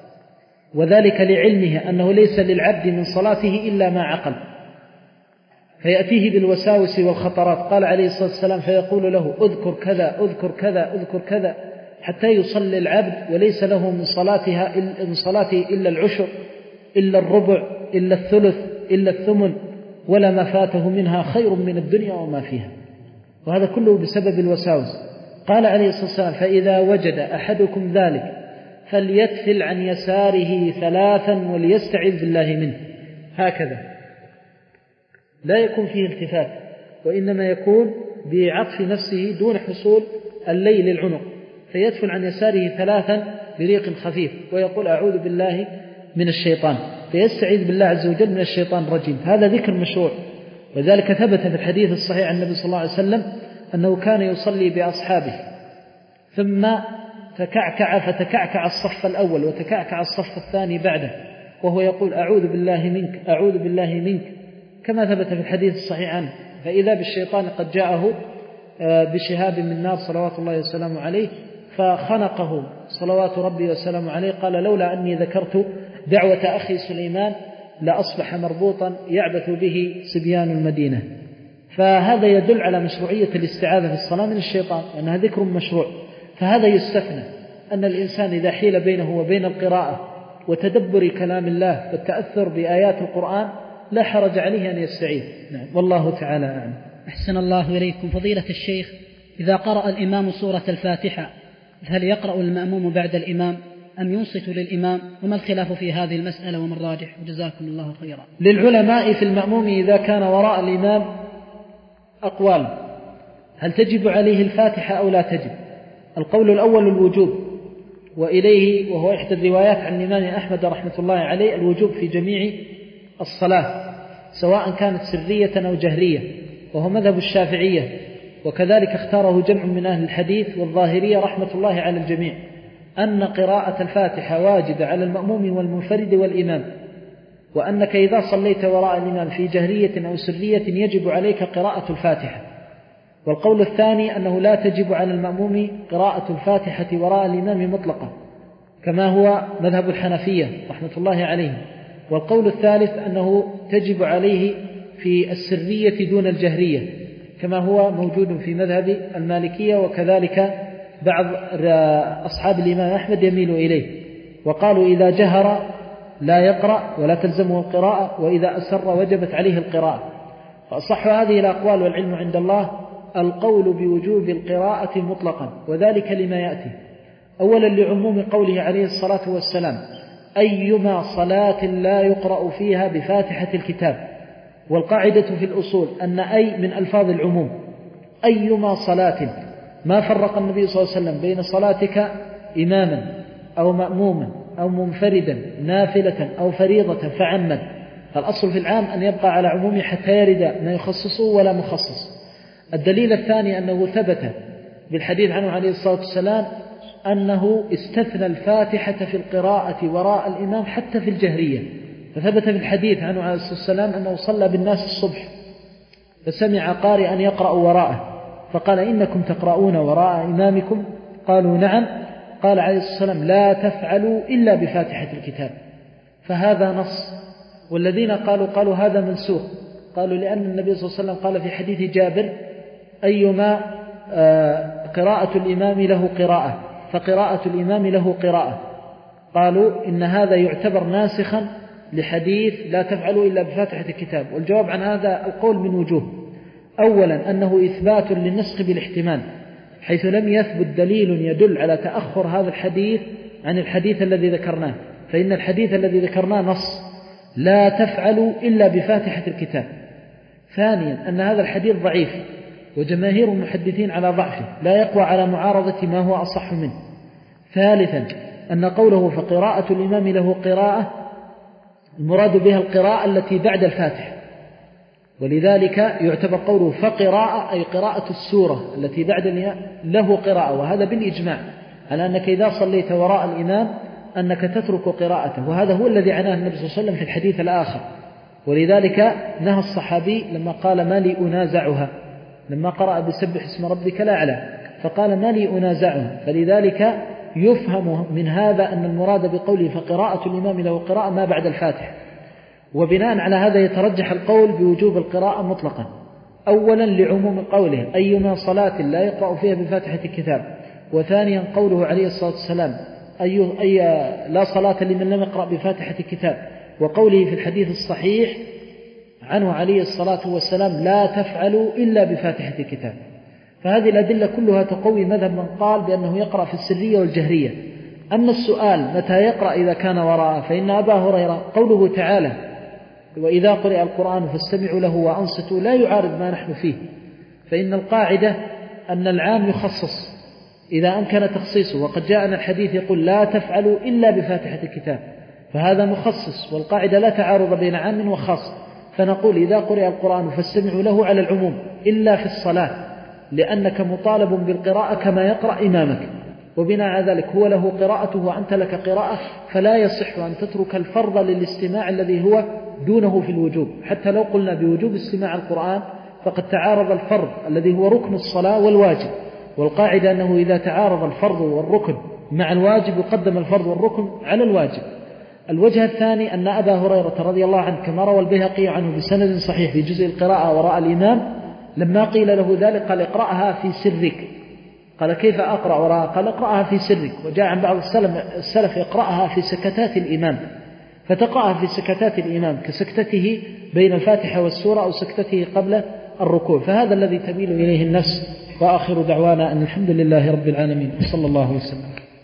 وذلك لعلمه أنه ليس للعبد من صلاته إلا ما عقل، فيأتيه بالوساوس والخطرات. قال عليه الصلاة والسلام: فيقول له اذكر كذا اذكر كذا اذكر كذا، حتى يصلي العبد وليس له من صلاتها من صلاته إلا العشر، إلا الربع، إلا الثلث، إلا الثمن، ولا ما فاته منها خير من الدنيا وما فيها، وهذا كله بسبب الوساوس. قال عليه الصلاة والسلام: فإذا وجد أحدكم ذلك فليتفل عن يساره ثلاثا وليستعذ بالله منه، هكذا، لا يكون فيه التفات، وإنما يكون بعطف نفسه دون حصول الليل للعنق، فيتفل عن يساره ثلاثا بريق خفيف ويقول أعوذ بالله من الشيطان، فيستعيذ بالله عز وجل من الشيطان الرجيم. هذا ذكر مشروع، وذلك ثبت في الحديث الصحيح عن النبي صلى الله عليه وسلم أنه كان يصلي بأصحابه ثم تكعكع فتكعكع الصف الأول وتكعكع الصف الثاني بعده، وهو يقول أعوذ بالله منك أعوذ بالله منك، كما ثبت في الحديث الصحيح عنه. فإذا بالشيطان قد جاءه بشهاب من نار صلوات الله وسلامه عليه فخنقه صلوات ربي وسلامه عليه. قال: لولا أني ذكرت دعوة أخي سليمان لأصبح مربوطا يعبث به صبيان المدينة. فهذا يدل على مشروعية الاستعاذة في الصلاة من الشيطان، أنها ذكر مشروع. فهذا يستثنى أن الإنسان إذا حيل بينه وبين القراءة وتدبر كلام الله والتأثر بآيات القرآن لا حرج عليه أن يستعيذ. نعم، والله تعالى أعلم. أحسن الله إليكم. فضيلة الشيخ، إذا قرأ الإمام سورة الفاتحة هل يقرأ المأموم بعد الإمام أم ينصت للإمام؟ وما الخلاف في هذه المسألة وما الراجح؟ وجزاكم الله خيرا. للعلماء في المأموم إذا كان وراء الإمام أقوال: هل تجب عليه الفاتحة أو لا تجب؟ القول الأول الوجوب، وإليه وهو إحدى الروايات عن الإمام أحمد رحمة الله عليه الوجوب في جميع الصلاة سواء كانت سرية أو جهرية، وهو مذهب الشافعية، وكذلك اختاره جمع من أهل الحديث والظاهرية رحمة الله على الجميع، أن قراءة الفاتحة واجبة على المأموم والمنفرد والإمام، وأنك إذا صليت وراء الإمام في جهرية أو سرية يجب عليك قراءة الفاتحة. والقول الثاني أنه لا تجب على المأموم قراءة الفاتحة وراء الإمام مطلقا، كما هو مذهب الحنفية رحمة الله عليهم. والقول الثالث أنه تجب عليه في السرية دون الجهرية، كما هو موجود في مذهب المالكية، وكذلك بعض أصحاب الإمام أحمد يميل إليه، وقالوا إذا جهر لا يقرأ ولا تلزمه القراءة، وإذا أسر وجبت عليه القراءة. فأصح هذه الأقوال والعلم عند الله القول بوجوب القراءة مطلقا، وذلك لما يأتي: أولا لعموم قوله عليه الصلاة والسلام: أيما صلاة لا يقرأ فيها بفاتحة الكتاب. والقاعدة في الأصول أن أي من ألفاظ العموم، أيما صلاة، ما فرق النبي صلى الله عليه وسلم بين صلاتك إماما أو مأموما أو منفردا نافلة أو فريضة فعمد. فالأصل في العام أن يبقى على عمومه حتى يرد ما يخصصه ولا مخصص. الدليل الثاني أنه ثبت بالحديث عنه عليه الصلاة والسلام أنه استثنى الفاتحة في القراءة وراء الإمام حتى في الجهرية. فثبت في الحديث عنه عليه الصلاة والسلام أنه صلى بالناس الصبح فسمع قارئا يقرأ وراءه فقال: إنكم تقرؤون وراء إمامكم؟ قالوا: نعم. قال عليه الصلاة والسلام: لا تفعلوا إلا بفاتحة الكتاب. فهذا نص. والذين قالوا قالوا هذا منسوخ، قالوا لأن النبي صلى الله عليه وسلم قال في حديث جابر: أيما قراءة الإمام له قراءة فقراءة الإمام له قراءة. قالوا إن هذا يعتبر ناسخا لحديث لا تفعلوا إلا بفاتحة الكتاب. والجواب عن هذا القول من وجوه: أولا أنه إثبات للنسخ بالاحتمال، حيث لم يثبت دليل يدل على تأخر هذا الحديث عن الحديث الذي ذكرناه، فإن الحديث الذي ذكرناه نص لا تفعلوا إلا بفاتحة الكتاب. ثانيا أن هذا الحديث ضعيف وجماهير المحدثين على ضعفه لا يقوى على معارضة ما هو أصح منه. ثالثا أن قوله فقراءة الإمام له قراءة المراد بها القراءة التي بعد الفاتحة، ولذلك يعتبر قوله فقراءة أي قراءة السورة التي بعد الإمام له قراءة، وهذا بالإجماع على أنك إذا صليت وراء الإمام أنك تترك قراءته، وهذا هو الذي عناه النبي صلى الله عليه وسلم في الحديث الآخر. ولذلك نهى الصحابي لما قال ما لي أنازعها، لما قرأ بسبح اسم ربك الأعلى فقال ما لي أنازعها، فلذلك يفهم من هذا أن المراد بقوله فقراءة الإمام له قراءة ما بعد الفاتحة. وبناء على هذا يترجح القول بوجوب القراءة مطلقا، أولا لعموم قوله أيما صلاة لا يقرأ فيها بفاتحة الكتاب، وثانيا قوله عليه الصلاة والسلام أي, أي لا صلاة لمن لم يقرأ بفاتحة الكتاب، وقوله في الحديث الصحيح عنه عليه الصلاة والسلام لا تفعلوا إلا بفاتحة الكتاب. فهذه الأدلة كلها تقوي مذهب من قال بأنه يقرأ في السرية والجهرية. أما السؤال متى يقرأ إذا كان وراءه، فإن أبا هريرة قوله تعالى وإذا قرئ القرآن فاستمعوا له وأنصتوا لا يعارض ما نحن فيه، فإن القاعدة أن العام يخصص إذا أمكن تخصيصه، وقد جاءنا الحديث يقول لا تفعلوا إلا بفاتحة الكتاب، فهذا مخصص، والقاعدة لا تعارض بين عام وخاص. فنقول إذا قرئ القرآن فاستمعوا له على العموم إلا في الصلاة، لأنك مطالب بالقراءة كما يقرأ إمامك، وبناء على ذلك هو له قراءته وأنت لك قراءة، فلا يصح أن تترك الفرض للاستماع الذي هو دونه في الوجوب. حتى لو قلنا بوجوب استماع القرآن فقد تعارض الفرض الذي هو ركن الصلاة والواجب، والقاعدة أنه إذا تعارض الفرض والركن مع الواجب يقدم الفرض والركن على الواجب. الوجه الثاني أن أبا هريرة رضي الله عنه كما روى البيهقي عنه بسند صحيح في جزء القراءة وراء الإمام لما قيل له ذلك قال اقرأها في سرك. قال كيف أقرأ وراء؟ قال اقرأها في سرك. وجاء عن بعض السلف يقرأها في سكتات الإمام، فتقرأها في سكتات الإمام كسكتته بين الفاتحة والسورة أو سكتته قبل الركوع، فهذا الذي تميل إليه النفس. وآخر دعوانا أن الحمد لله رب العالمين، صلى الله وسلم.